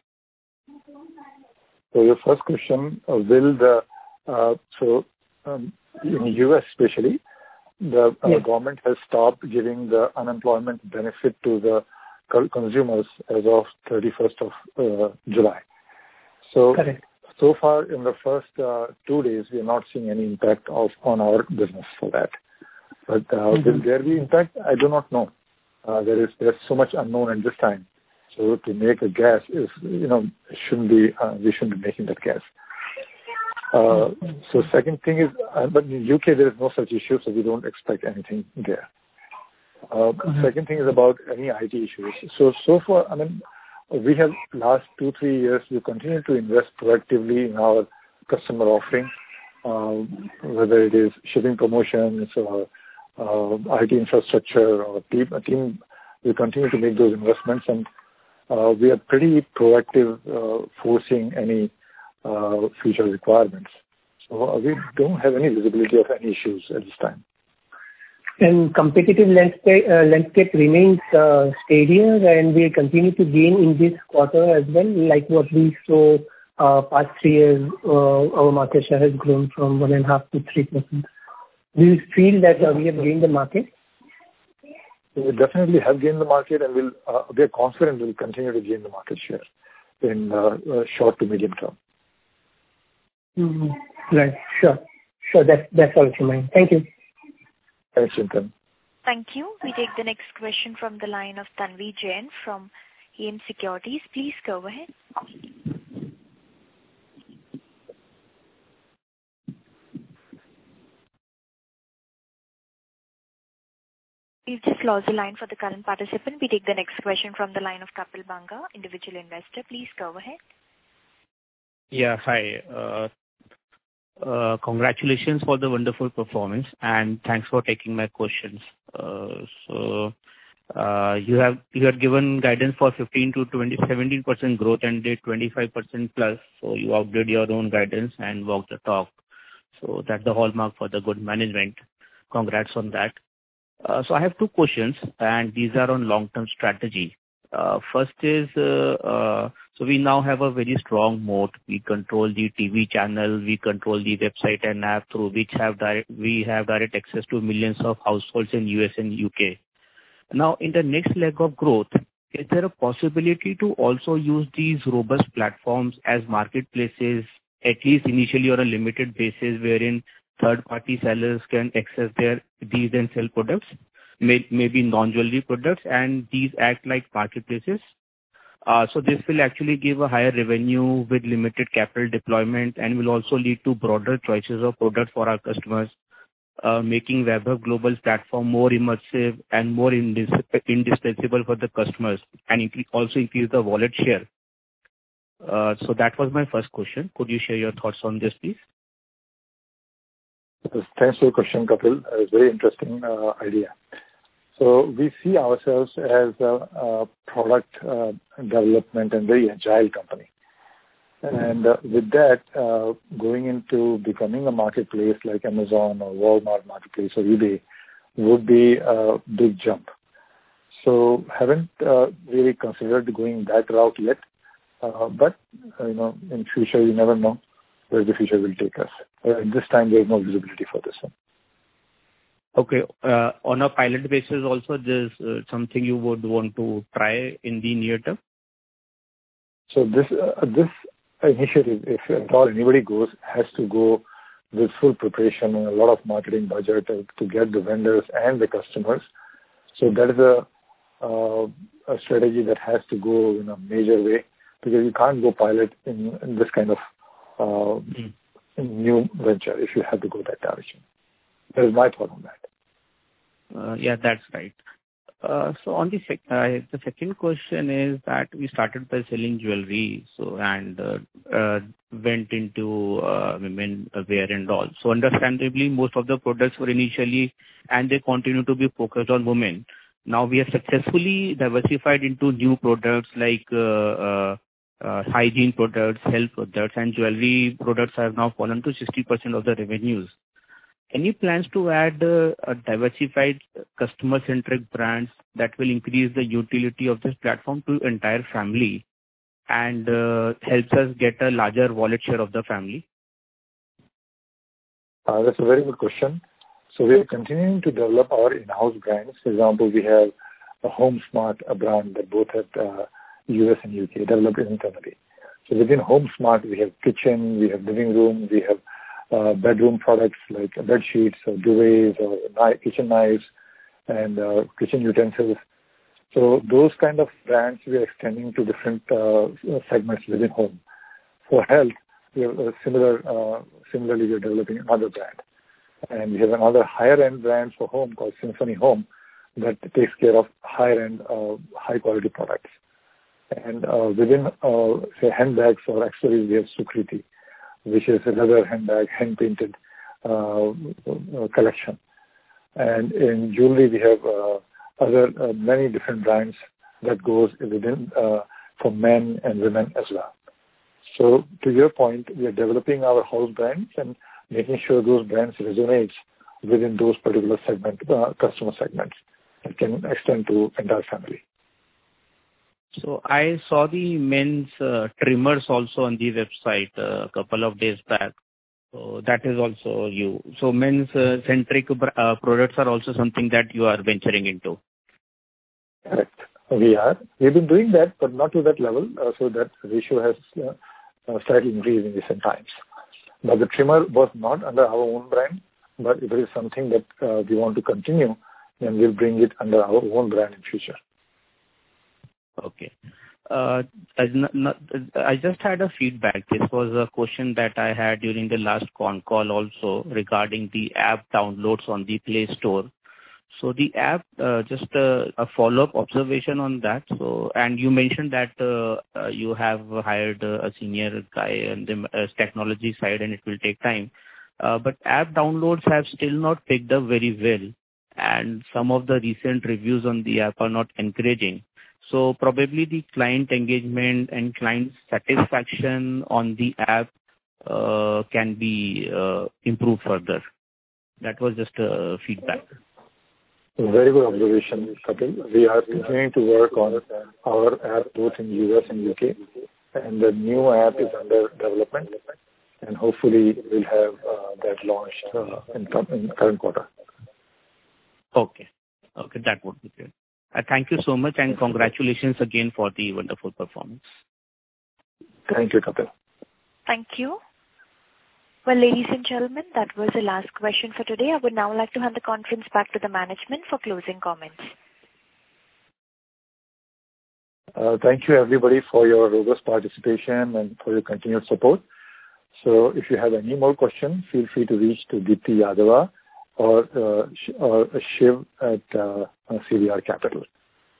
So your first question, uh, will the, uh, so um, in the U S especially, the uh, yes. government has stopped giving the unemployment benefit to the co- consumers as of thirty-first of uh, July. So Correct. so far in the first uh, two days, we are not seeing any impact of on our business for that. But uh, mm-hmm. will there be impact? I do not know. Uh, there is there's so much unknown at this time. So to make a guess is, you know, shouldn't be uh, we shouldn't be making that guess. Uh, so second thing is, uh, but in U K there is no such issue, so we don't expect anything there. Uh, mm-hmm. Second thing is about any I T issues. So so far, I mean, we have last two three years we continue to invest proactively in our customer offering, uh, whether it is shipping promotions or uh, I T infrastructure or team. A team we continue to make those investments, and uh, we are pretty proactive, uh, forcing any uh, future requirements. So uh, we don't have any visibility of any issues at this time. And competitive landscape, uh, landscape remains uh, steadier, and we continue to gain in this quarter as well, like what we saw uh, past three years. Uh, our market share has grown from one and a half to three percent. Do you feel that uh, we have gained the market? We definitely have gained the market, and we'll uh, we are confident we'll continue to gain the market share in uh, uh, short to medium term. Mm-hmm. Right. Sure. Sure. That's that's all from mine. Thank you. Thanks, Chintan. Thank you. We take the next question from the line of Tanvi Jain from A M Securities. Please go ahead. We've just lost the line for the current participant. We take the next question from the line of Kapil Banga, individual investor. Please go ahead. Yeah, hi. Uh, uh, congratulations for the wonderful performance, and thanks for taking my questions. Uh, so, uh, you have you have given guidance for fifteen to twenty, seventeen percent growth and did twenty-five percent plus. So you outdid your own guidance and walked the talk. So that's the hallmark for the good management. Congrats on that. Uh, so I have two questions, and these are on long-term strategy. Uh, first is, uh, uh, so we now have a very strong moat. We control the T V channel, we control the website and app through which have direct, we have direct access to millions of households in U S and U K. Now, in the next leg of growth, is there a possibility to also use these robust platforms as marketplaces, at least initially on a limited basis, wherein third-party sellers can access their these and sell products, may, maybe non-jewelry products, and these act like marketplaces? Uh, so this will actually give a higher revenue with limited capital deployment and will also lead to broader choices of products for our customers, uh, making Vaibhav Global's platform more immersive and more indis- indispensable for the customers, and incre- also increase the wallet share. Uh, so that was my first question. Could you share your thoughts on this, please? Thanks for the question, Kapil. It's a very interesting uh, idea. So we see ourselves as a, a product uh, development and very agile company. And uh, with that, uh, going into becoming a marketplace like Amazon or Walmart marketplace or eBay would be a big jump. So haven't uh, really considered going that route yet. Uh, but, uh, you know, in future, you never know where the future will take us. Uh, at this time, there is no visibility for this one. Okay. Uh, on a pilot basis also, there's uh, something you would want to try in the near term? So this uh, this initiative, if at all anybody goes, has to go with full preparation and a lot of marketing budget to, to get the vendors and the customers. So that is a, uh, a strategy that has to go in a major way, because you can't go pilot in, in this kind of uh, mm. new venture if you have to go that direction. That is my thought on that. Uh, yeah, that's right. Uh, so on the sec- uh, the second question is that we started by selling jewelry, so and uh, uh, went into uh, women wear and all. So understandably, most of the products were initially, and they continue to be focused on women. Now we have successfully diversified into new products like uh, uh, uh, hygiene products, health products, and jewelry products have now fallen to sixty percent of the revenues. Any plans to add uh, a diversified customer-centric brands that will increase the utility of this platform to entire family and uh, helps us get a larger wallet share of the family? Uh, that's a very good question. So we are continuing to develop our in-house brands. For example, we have a HomeSmart, a brand that both have uh, U S and U K, developed internally. So within Home Smart, we have kitchen, we have living room, we have uh, bedroom products like bed sheets or duvets or knife, kitchen knives and uh, kitchen utensils. So those kind of brands we are extending to different uh, segments within home. For health, we have a similar, uh, similarly we are developing another brand. And we have another higher-end brand for home called Symphony Home that takes care of higher-end, uh, high-quality products. And uh, within, uh, say, handbags or accessories, we have Sukriti, which is a leather handbag, hand-painted uh, collection. And in jewelry, we have uh, other uh, many different brands that goes within uh, for men and women as well. So to your point, we are developing our house brands and making sure those brands resonate within those particular segment, uh, customer segments that can extend to entire family. So I saw the men's uh, trimmers also on the website uh, a couple of days back. So that is also you. So men's uh, centric uh, products are also something that you are venturing into. Correct. We are. We've been doing that, but not to that level. Uh, so that ratio has uh, uh, slightly increased in recent times. But the trimmer was not under our own brand, but if it is something that uh, we want to continue, then we'll bring it under our own brand in future. Okay. Uh, I, not, I just had a feedback. This was a question that I had during the last con call also regarding the app downloads on the Play Store. So the app, uh, just uh, a follow-up observation on that. So, and you mentioned that uh, uh, you have hired uh, a senior guy on the uh, technology side and it will take time. Uh, but app downloads have still not picked up very well. And some of the recent reviews on the app are not encouraging. So probably the client engagement and client satisfaction on the app uh, can be uh, improved further. That was just a feedback. Very good observation, Kapil. We are continuing to work on our app both in U S and U K, and the new app is under development, and hopefully we'll have uh, that launched uh, in, in current quarter. Okay. Okay, that would be good. Uh, thank you so much, and congratulations again for the wonderful performance. Thank you, Kapil. Thank you. Well, ladies and gentlemen, that was the last question for today. I would now like to hand the conference back to the management for closing comments. Uh, thank you, everybody, for your robust participation and for your continued support. So if you have any more questions, feel free to reach to Deepti Yadava or, uh, or Shiv at uh, C V R Capital.